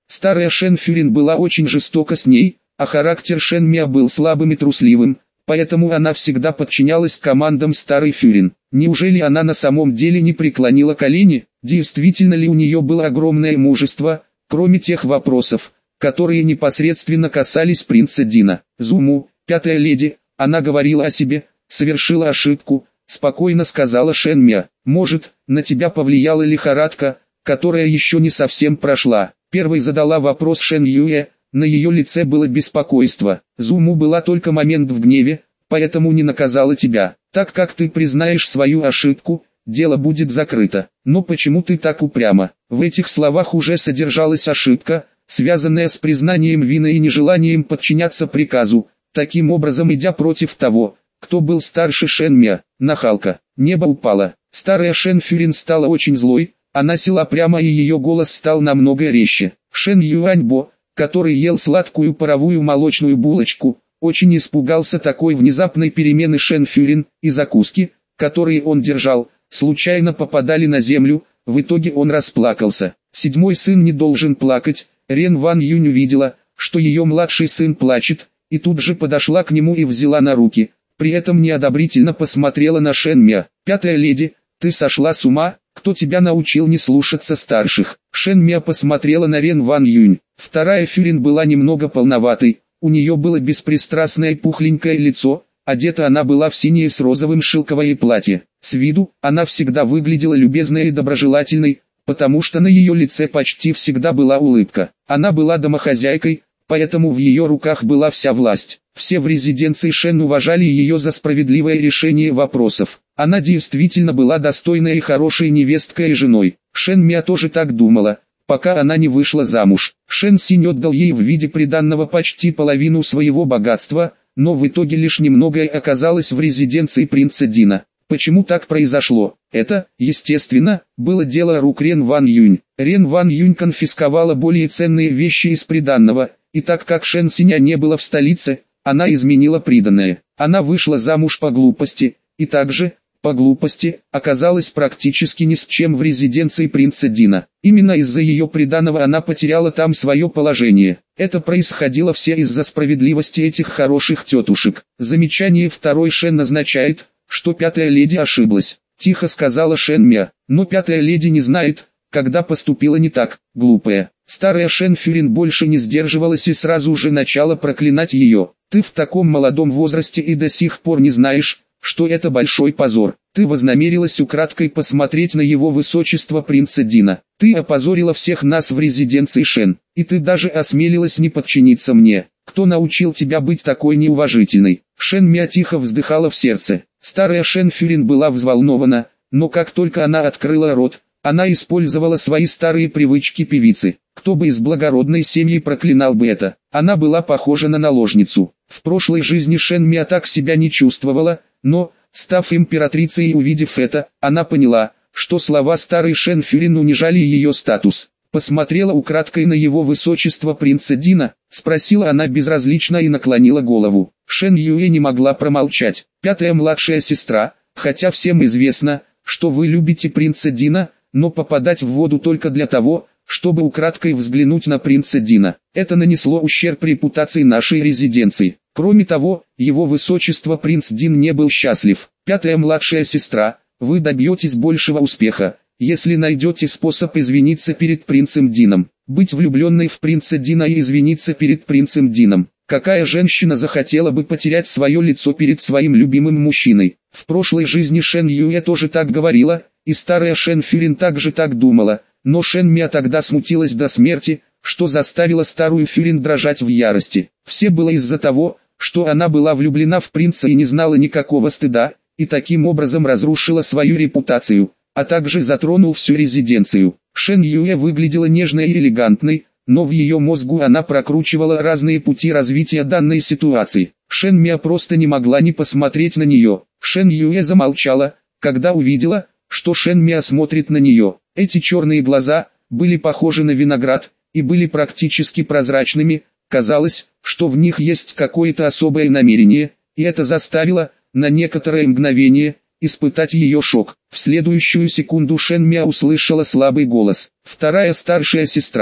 Старая Шэн Фюрин была очень жестока с ней, а характер Шэн Миа был слабым и трусливым, поэтому она всегда подчинялась командам старой Фюрин. Неужели она на самом деле не преклонила колени? Действительно ли у нее было огромное мужество, кроме тех вопросов, которые непосредственно касались принца Дина? Зуму, пятая леди, она говорила о себе, совершила ошибку, спокойно сказала Шэн Миа. Может, на тебя повлияла лихорадка, которая еще не совсем прошла? Первой задала вопрос Шэн Юэ, на ее лице было беспокойство. Зуму была только момент в гневе, поэтому не наказала тебя. Так как ты признаешь свою ошибку, дело будет закрыто. Но почему ты так упряма? В этих словах уже содержалась ошибка, связанная с признанием вины и нежеланием подчиняться приказу, таким образом идя против того, кто был старше Шэн Миа. Нахалка. Небо упало. Старая Шэн Фюрин стала очень злой, она села прямо и ее голос стал намного резче. Шэн Юаньбо, который ел сладкую паровую молочную булочку, очень испугался такой внезапной перемены Шэн Фюрин, и закуски, которые он держал, случайно попадали на землю, в итоге он расплакался. Седьмой сын не должен плакать. Рен Ван Юнь увидела, что ее младший сын плачет, и тут же подошла к нему и взяла на руки, при этом неодобрительно посмотрела на Шэн Миа. «Пятая леди, ты сошла с ума? Кто тебя научил не слушаться старших?» Шэн Миа посмотрела на Рен Ван Юнь. Вторая Фюрин была немного полноватой, у нее было беспристрастное пухленькое лицо, одета она была в синее с розовым шелковое платье. С виду, она всегда выглядела любезной и доброжелательной, потому что на ее лице почти всегда была улыбка. Она была домохозяйкой, поэтому в ее руках была вся власть. Все в резиденции Шэн уважали ее за справедливое решение вопросов. Она действительно была достойной и хорошей невесткой и женой. Шэн Миа тоже так думала, пока она не вышла замуж. Шэн Синь отдал ей в виде приданного почти половину своего богатства, но в итоге лишь немногое оказалось в резиденции принца Дина. Почему так произошло? Это, естественно, было дело рук Рен Ван Юнь. Рен Ван Юнь конфисковала более ценные вещи из приданного, и так как Шэн Синя не было в столице, она изменила приданное. Она вышла замуж по глупости, и также, по глупости, оказалась практически ни с чем в резиденции принца Дина. Именно из-за ее приданого она потеряла там свое положение. Это происходило все из-за справедливости этих хороших тетушек. Замечание второй Шэн означает, что пятая леди ошиблась. Тихо сказала Шэн Миа. Но пятая леди не знает, когда поступила не так, глупая. Старая Шэн Фюрин больше не сдерживалась и сразу же начала проклинать ее. Ты в таком молодом возрасте и до сих пор не знаешь, что это большой позор. Ты вознамерилась украдкой посмотреть на его высочество принца Дина. Ты опозорила всех нас в резиденции Шэн, и ты даже осмелилась не подчиниться мне. Кто научил тебя быть такой неуважительной? Шэн Миа тихо вздыхала в сердце. Старая Шэн Фюрин была взволнована, но как только она открыла рот, она использовала свои старые привычки певицы. Кто бы из благородной семьи проклинал бы это? Она была похожа на наложницу. В прошлой жизни Шэн Миа так себя не чувствовала, но, став императрицей и увидев это, она поняла, что слова старой Шэн Фюрин унижали ее статус. Посмотрела украдкой на его высочество принца Дина, спросила она безразлично и наклонила голову. Шэн Юэ не могла промолчать. Пятая младшая сестра, хотя всем известно, что вы любите принца Дина, но попадать в воду только для того, чтобы украдкой взглянуть на принца Дина. Это нанесло ущерб репутации нашей резиденции. Кроме того, его высочество принц Дин не был счастлив. Пятая младшая сестра, вы добьетесь большего успеха, если найдете способ извиниться перед принцем Дином. Быть влюбленной в принца Дина и извиниться перед принцем Дином. Какая женщина захотела бы потерять свое лицо перед своим любимым мужчиной? В прошлой жизни Шэн Юэ тоже так говорила, и старая Шэн Фюрин также так думала, но Шэн Миа тогда смутилась до смерти, что заставило старую Фюрин дрожать в ярости. Все было из-за того, что она была влюблена в принца и не знала никакого стыда, и таким образом разрушила свою репутацию, а также затронул всю резиденцию. Шэн Юэ выглядела нежной и элегантной, но в ее мозгу она прокручивала разные пути развития данной ситуации. Шэн Миа просто не могла не посмотреть на нее. Шэн Юэ замолчала, когда увидела, что Шэн Миа смотрит на нее. Эти черные глаза были похожи на виноград и были практически прозрачными. Казалось, что в них есть какое-то особое намерение, и это заставило, на некоторое мгновение, испытать ее шок. В следующую секунду Шэн Миа услышала слабый голос. Вторая старшая сестра,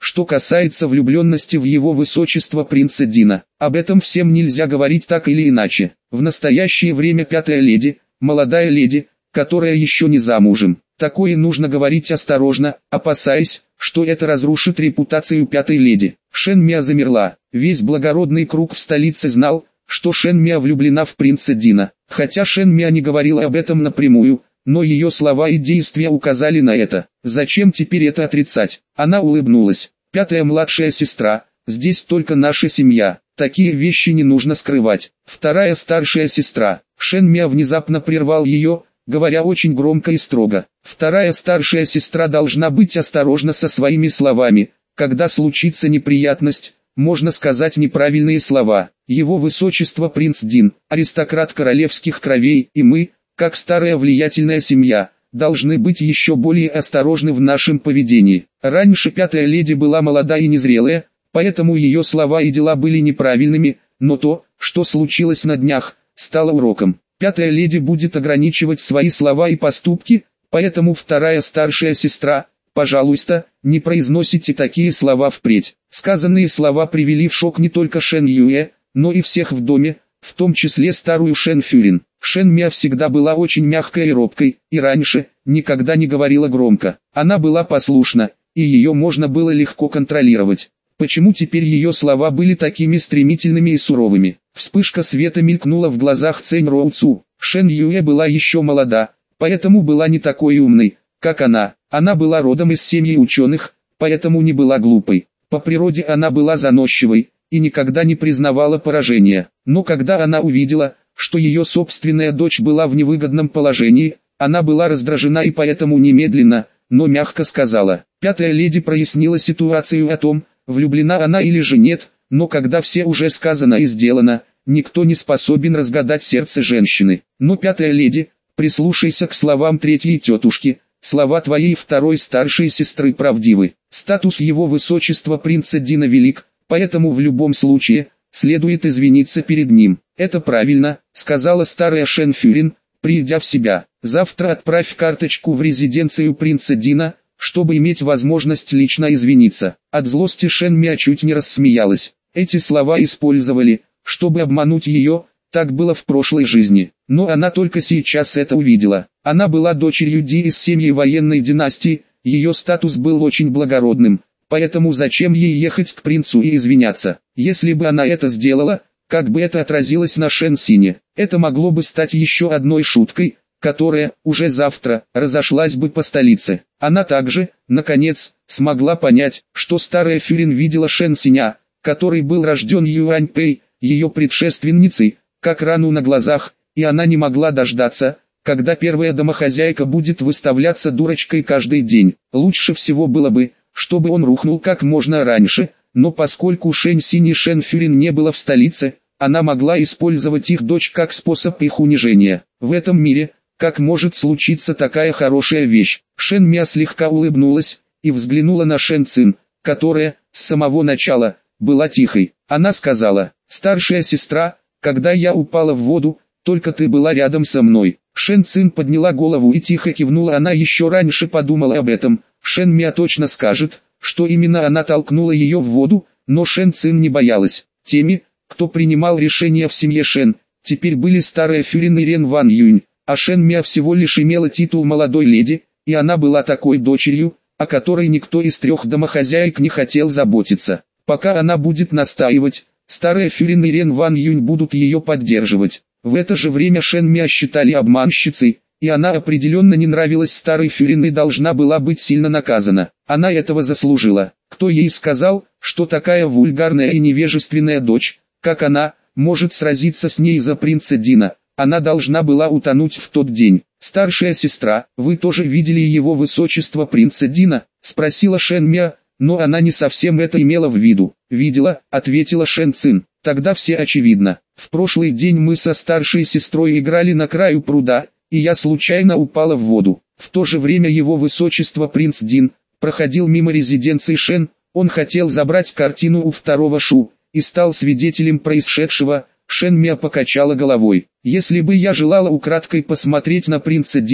что касается влюбленности в его высочество принца Дина, об этом всем нельзя говорить так или иначе. В настоящее время пятая леди, молодая леди, которая еще не замужем. Такое нужно говорить осторожно, опасаясь, что это разрушит репутацию пятой леди. Шен Миа замерла. Весь благородный круг в столице знал, что Шен Миа влюблена в принца Дина. Хотя Шен Миа не говорила об этом напрямую, но ее слова и действия указали на это. Зачем теперь это отрицать? Она улыбнулась. Пятая младшая сестра, здесь только наша семья. Такие вещи не нужно скрывать. Вторая старшая сестра. Шен Миа внезапно прервал ее, говоря очень громко и строго. Вторая старшая сестра должна быть осторожна со своими словами. Когда случится неприятность, можно сказать неправильные слова. Его высочество принц Дин, аристократ королевских кровей, и мы, как старая влиятельная семья, должны быть еще более осторожны в нашем поведении. Раньше пятая леди была молода и незрелая, поэтому ее слова и дела были неправильными, но то, что случилось на днях, стало уроком. Пятая леди будет ограничивать свои слова и поступки, поэтому вторая старшая сестра, пожалуйста, не произносите такие слова впредь. Сказанные слова привели в шок не только Шен Юэ, но и всех в доме, в том числе старую Шен Фюрин. Шен Миа всегда была очень мягкой и робкой, и раньше, никогда не говорила громко. Она была послушна, и ее можно было легко контролировать. Почему теперь ее слова были такими стремительными и суровыми? Вспышка света мелькнула в глазах Цэнь Роу Цу. Шен Юэ была еще молода, поэтому была не такой умной, как она. Она была родом из семьи ученых, поэтому не была глупой. По природе она была заносчивой, и никогда не признавала поражения. Но когда она увидела, что ее собственная дочь была в невыгодном положении, она была раздражена и поэтому немедленно, но мягко сказала. Пятая леди прояснила ситуацию о том, влюблена она или же нет, но когда все уже сказано и сделано, никто не способен разгадать сердце женщины. Но пятая леди, прислушайся к словам третьей тетушки, слова твоей второй старшей сестры правдивы. Статус его высочества принца Дина велик, поэтому в любом случае, следует извиниться перед ним. Это правильно, сказала старая Шен Фюрин, придя в себя. Завтра отправь карточку в резиденцию принца Дина, чтобы иметь возможность лично извиниться. От злости Шен Миа чуть не рассмеялась. Эти слова использовали, чтобы обмануть ее, так было в прошлой жизни. Но она только сейчас это увидела. Она была дочерью Ди из семьи военной династии, ее статус был очень благородным. Поэтому зачем ей ехать к принцу и извиняться? Если бы она это сделала, как бы это отразилось на Шен Сине? Это могло бы стать еще одной шуткой, которая, уже завтра, разошлась бы по столице. Она также, наконец, смогла понять, что старая Фюрин видела Шен Синя, который был рожден Юань Пэй, ее предшественницей, как рану на глазах, и она не могла дождаться, когда первая домохозяйка будет выставляться дурочкой каждый день. Лучше всего было бы, чтобы он рухнул как можно раньше, но поскольку Шэн Синь и Шэн Фюрин не было в столице, она могла использовать их дочь как способ их унижения. В этом мире, как может случиться такая хорошая вещь? Шэн Миа слегка улыбнулась и взглянула на Шэн Цин, которая, с самого начала, была тихой. Она сказала: «Старшая сестра, когда я упала в воду, только ты была рядом со мной». Шэн Цин подняла голову и тихо кивнула. Она еще раньше подумала об этом. Шэн Миа точно скажет, что именно она толкнула ее в воду, но Шэн Цин не боялась. Теми, кто принимал решения в семье Шэн, теперь были старая Фюрин и Рен Ван Юнь, а Шэн Миа всего лишь имела титул молодой леди, и она была такой дочерью, о которой никто из трех домохозяек не хотел заботиться. Пока она будет настаивать, старая Фюрин и Рен Ван Юнь будут ее поддерживать. В это же время Шэн Миа считали обманщицей, и она определенно не нравилась старой Фюрин и должна была быть сильно наказана. Она этого заслужила. Кто ей сказал, что такая вульгарная и невежественная дочь, как она, может сразиться с ней за принца Дина? Она должна была утонуть в тот день. «Старшая сестра, вы тоже видели его высочество принца Дина?» — спросила Шэн Миа, но она не совсем это имела в виду. «Видела», — ответила Шэн Цин. «Тогда все очевидно. В прошлый день мы со старшей сестрой играли на краю пруда, и я случайно упала в воду. В то же время его высочество принц Дин проходил мимо резиденции Шэн, он хотел забрать картину у второго Шу, и стал свидетелем происшедшего». Шэн Миа покачала головой. «Если бы я желала украдкой посмотреть на принца Дина,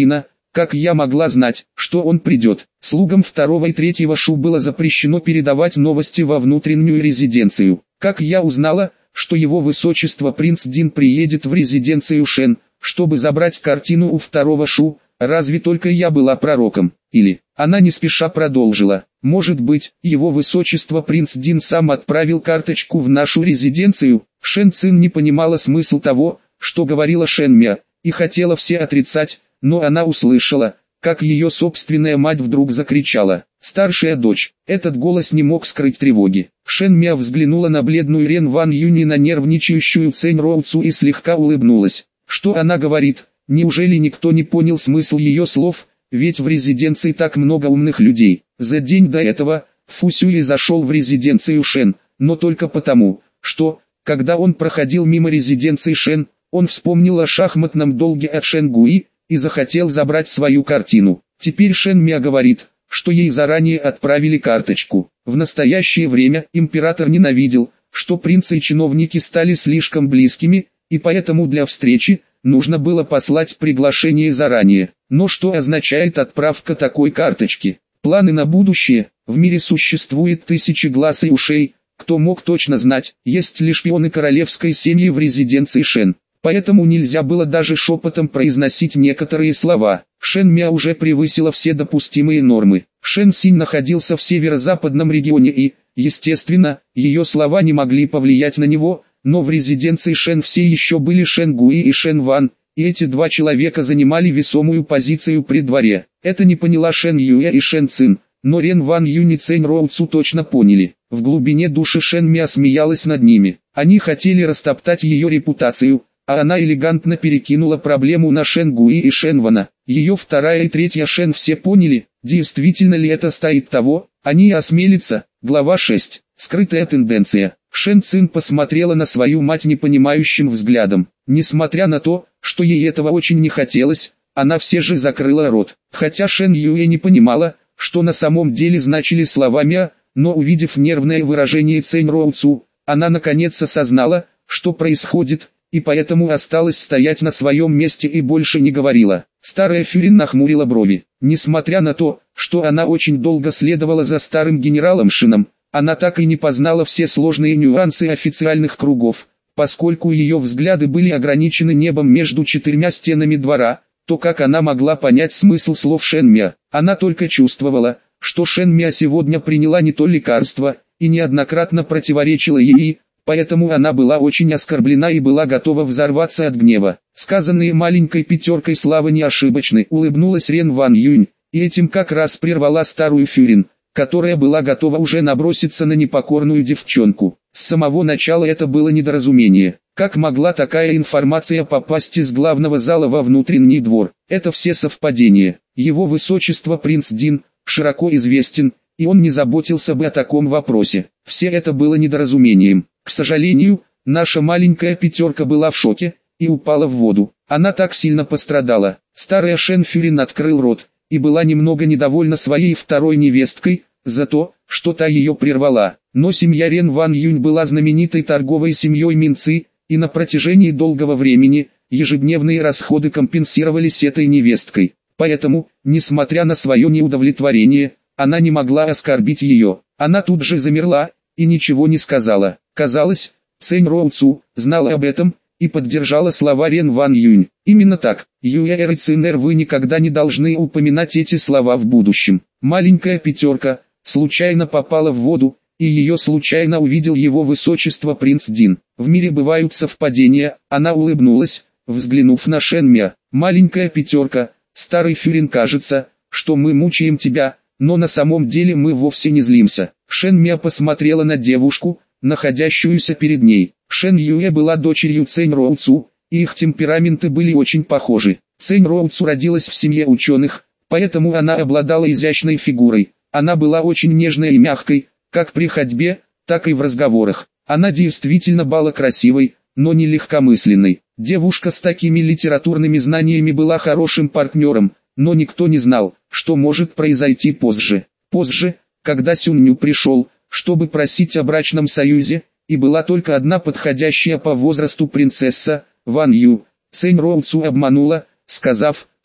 Как я могла знать, что он придет? Слугам второго и третьего Шу было запрещено передавать новости во внутреннюю резиденцию. Как я узнала, что его высочество принц Дин приедет в резиденцию Шен, чтобы забрать картину у второго Шу? Разве только я была пророком? Или, она не спеша продолжила, может быть, его высочество принц Дин сам отправил карточку в нашу резиденцию? Шен Цин не понимала смысл того, что говорила Шен Мя, и хотела все отрицать, но она услышала, как ее собственная мать вдруг закричала. Старшая дочь. Этот голос не мог скрыть тревоги. Шен Мя взглянула на бледную Рен Ван Юнь и на нервничающую Цэнь Роуцу и слегка улыбнулась. Что она говорит? Неужели никто не понял смысл ее слов? Ведь в резиденции так много умных людей. За день до этого, Фу Сюй зашел в резиденцию Шен, но только потому, что, когда он проходил мимо резиденции Шен, он вспомнил о шахматном долге от Шен Гуи и захотел забрать свою картину. Теперь Шен Мя говорит, что ей заранее отправили карточку. В настоящее время император ненавидел, что принцы и чиновники стали слишком близкими, и поэтому для встречи нужно было послать приглашение заранее. Но что означает отправка такой карточки? Планы на будущее. В мире существует тысячи глаз и ушей. Кто мог точно знать, есть ли шпионы королевской семьи в резиденции Шен. Поэтому нельзя было даже шепотом произносить некоторые слова. Шен Мя уже превысила все допустимые нормы. Шен Синь находился в северо-западном регионе и, естественно, ее слова не могли повлиять на него, но в резиденции Шен все еще были Шен Гуи и Шен Ван, и эти два человека занимали весомую позицию при дворе. Это не поняла Шен Юэ и Шен Цин, но Рен Ван Юнь и Цэнь Роуцу точно поняли. В глубине души Шен Мя смеялась над ними. Они хотели растоптать ее репутацию, а она элегантно перекинула проблему на Шен Гуи и Шен Вана. Ее вторая и третья Шен все поняли, действительно ли это стоит того, они осмелятся. Глава шесть. Скрытая тенденция. Шен Цин посмотрела на свою мать непонимающим взглядом. Несмотря на то, что ей этого очень не хотелось, она все же закрыла рот. Хотя Шен Юэ не понимала, что на самом деле значили слова Мя, но увидев нервное выражение Цэнь Роуцу, она наконец осознала, что происходит, и поэтому осталась стоять на своем месте и больше не говорила. Старая Фюрин нахмурила брови. Несмотря на то, что она очень долго следовала за старым генералом Шином, она так и не познала все сложные нюансы официальных кругов, поскольку ее взгляды были ограничены небом между четырьмя стенами двора. То как она могла понять смысл слов Шен Мя? Она только чувствовала, что Шен Мя сегодня приняла не то лекарство, и неоднократно противоречила ей, поэтому она была очень оскорблена и была готова взорваться от гнева. Сказанные маленькой пятеркой слова не ошибочны, улыбнулась Рен Ван Юнь, и этим как раз прервала старую Фюрин, которая была готова уже наброситься на непокорную девчонку. С самого начала это было недоразумение. Как могла такая информация попасть из главного зала во внутренний двор? Это все совпадения. Его высочество принц Дин широко известен, и он не заботился бы о таком вопросе. Все это было недоразумением. К сожалению, наша маленькая пятерка была в шоке и упала в воду. Она так сильно пострадала. Старая Шен Фюрин открыл рот и была немного недовольна своей второй невесткой за то, что та ее прервала. Но семья Рен Ван Юнь была знаменитой торговой семьей Минцы, и на протяжении долгого времени ежедневные расходы компенсировались этой невесткой. Поэтому, несмотря на свое неудовлетворение, она не могла оскорбить ее. Она тут же замерла и ничего не сказала. Казалось, Цэнь Роуцу знала об этом и поддержала слова Рен Ван Юнь. Именно так, Юэ и Цинэр, вы никогда не должны упоминать эти слова в будущем. Маленькая пятерка случайно попала в воду, и ее случайно увидел его высочество принц Дин. В мире бывают совпадения. Она улыбнулась, взглянув на Шен Мя. Маленькая пятерка, старый Фюрин, кажется, что мы мучаем тебя, но на самом деле мы вовсе не злимся. Шен Мя посмотрела на девушку, находящуюся перед ней. Шен Юэ была дочерью Цэнь Роуцу, и их темпераменты были очень похожи. Цэнь Роуцу родилась в семье ученых, поэтому она обладала изящной фигурой. Она была очень нежной и мягкой, как при ходьбе, так и в разговорах. Она действительно была красивой, но не легкомысленной. Девушка с такими литературными знаниями была хорошим партнером, но никто не знал, что может произойти позже. Позже, когда Сюнню пришел, чтобы просить о брачном союзе, и была только одна подходящая по возрасту принцесса, Ван Ю, Цэнь Роуцу обманула, сказав,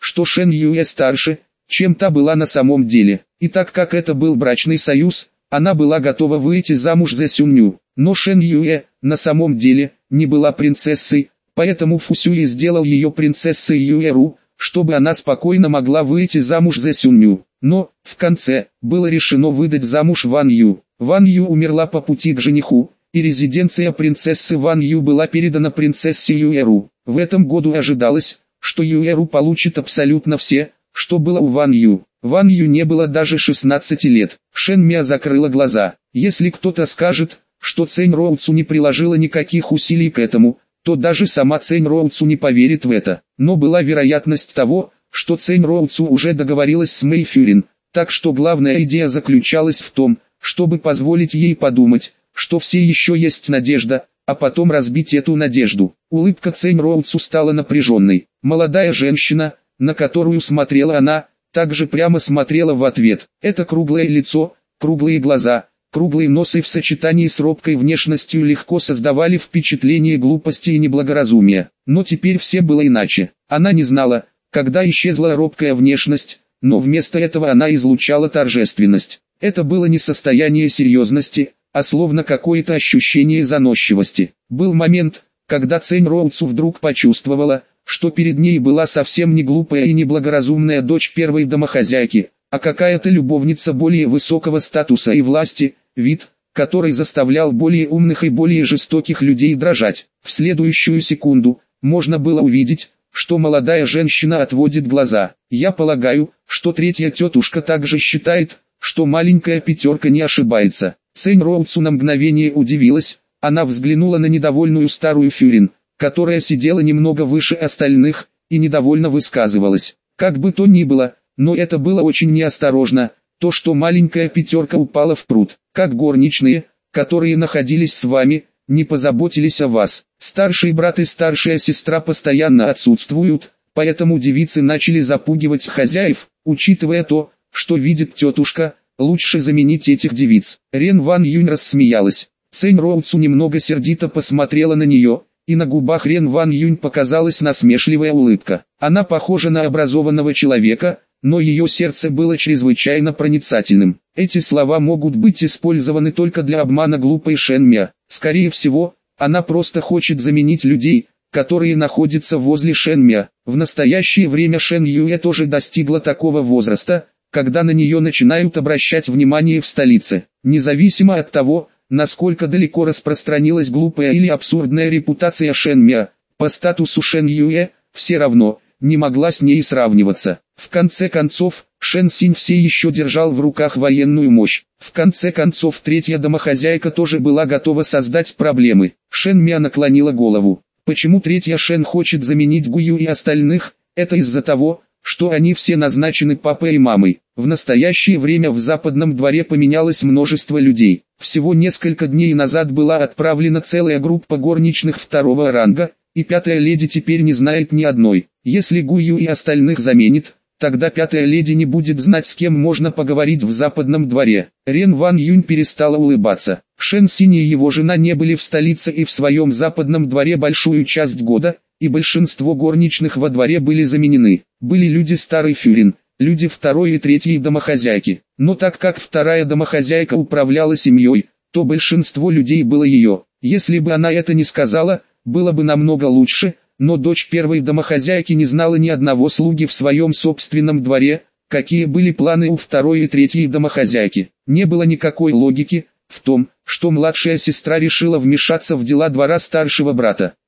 что Шэн Юэ старше, чем та была на самом деле. И так как это был брачный союз, она была готова выйти замуж за Сюнью. Но Шэн Юэ, на самом деле, не была принцессой, поэтому Фу Сюэ сделал ее принцессой Юэру, чтобы она спокойно могла выйти замуж за Сюнью. Но, в конце, было решено выдать замуж Ван Ю. Ван Ю умерла по пути к жениху, и резиденция принцессы Ван Ю была передана принцессе Юэру. В этом году ожидалось, что Юэру получит абсолютно все, что было у Ван Ю. Ван Ю не было даже шестнадцати лет. Шэн Мя закрыла глаза. Если кто-то скажет, что Цэнь Роуцу не приложила никаких усилий к этому, то даже сама Цэнь Роуцу не поверит в это. Но была вероятность того, что Цэнь Роуцу уже договорилась с Мэй Фюрин, так что главная идея заключалась в том, чтобы позволить ей подумать, что все еще есть надежда, а потом разбить эту надежду. Улыбка Цэнь Роуцу стала напряженной. Молодая женщина, на которую смотрела она, также прямо смотрела в ответ. Это круглое лицо, круглые глаза, круглый нос и в сочетании с робкой внешностью легко создавали впечатление глупости и неблагоразумия. Но теперь все было иначе. Она не знала, когда исчезла робкая внешность, но вместо этого она излучала торжественность. Это было не состояние серьезности, а словно какое-то ощущение заносчивости. Был момент, когда Цэнь Роуцу вдруг почувствовала, что перед ней была совсем не глупая и неблагоразумная дочь первой домохозяйки, а какая-то любовница более высокого статуса и власти, вид, который заставлял более умных и более жестоких людей дрожать. В следующую секунду, можно было увидеть, что молодая женщина отводит глаза. Я полагаю, что третья тетушка также считает, что маленькая пятерка не ошибается. Цэнь Роуцу на мгновение удивилась, она взглянула на недовольную старую Фюрин, которая сидела немного выше остальных, и недовольно высказывалась. Как бы то ни было, но это было очень неосторожно, то что маленькая пятерка упала в пруд. Как горничные, которые находились с вами, не позаботились о вас. Старший брат и старшая сестра постоянно отсутствуют, поэтому девицы начали запугивать хозяев, учитывая то, что видит тетушка, лучше заменить этих девиц. Рен Ван Юнь рассмеялась. Цэнь Роуцу немного сердито посмотрела на нее, и на губах Рен Ван Юнь показалась насмешливая улыбка. Она похожа на образованного человека, но ее сердце было чрезвычайно проницательным. Эти слова могут быть использованы только для обмана глупой Шэн Мя. Скорее всего, она просто хочет заменить людей, которые находятся возле Шэн Мя. В настоящее время Шэн Юэ тоже достигла такого возраста, когда на нее начинают обращать внимание в столице. Независимо от того, насколько далеко распространилась глупая или абсурдная репутация Шэн Мя, по статусу Шэн Юэ, все равно, не могла с ней сравниваться. В конце концов, Шэн Синь все еще держал в руках военную мощь. В конце концов третья домохозяйка тоже была готова создать проблемы. Шэн Мя наклонила голову. Почему третья Шэн хочет заменить Гую и остальных? Это из-за того, что они все назначены папой и мамой. В настоящее время в западном дворе поменялось множество людей. Всего несколько дней назад была отправлена целая группа горничных второго ранга, и пятая леди теперь не знает ни одной. Если Гую и остальных заменит, тогда пятая леди не будет знать, с кем можно поговорить в западном дворе. Рен Ван Юнь перестала улыбаться. Шэн Синь и его жена не были в столице и в своем западном дворе большую часть года, и большинство горничных во дворе были заменены. Были люди старой Фюрин, люди второй и третьей домохозяйки. Но так как вторая домохозяйка управляла семьей, то большинство людей было ее. Если бы она это не сказала, было бы намного лучше, но дочь первой домохозяйки не знала ни одного слуги в своем собственном дворе, какие были планы у второй и третьей домохозяйки. Не было никакой логики в том, что младшая сестра решила вмешаться в дела двора старшего брата.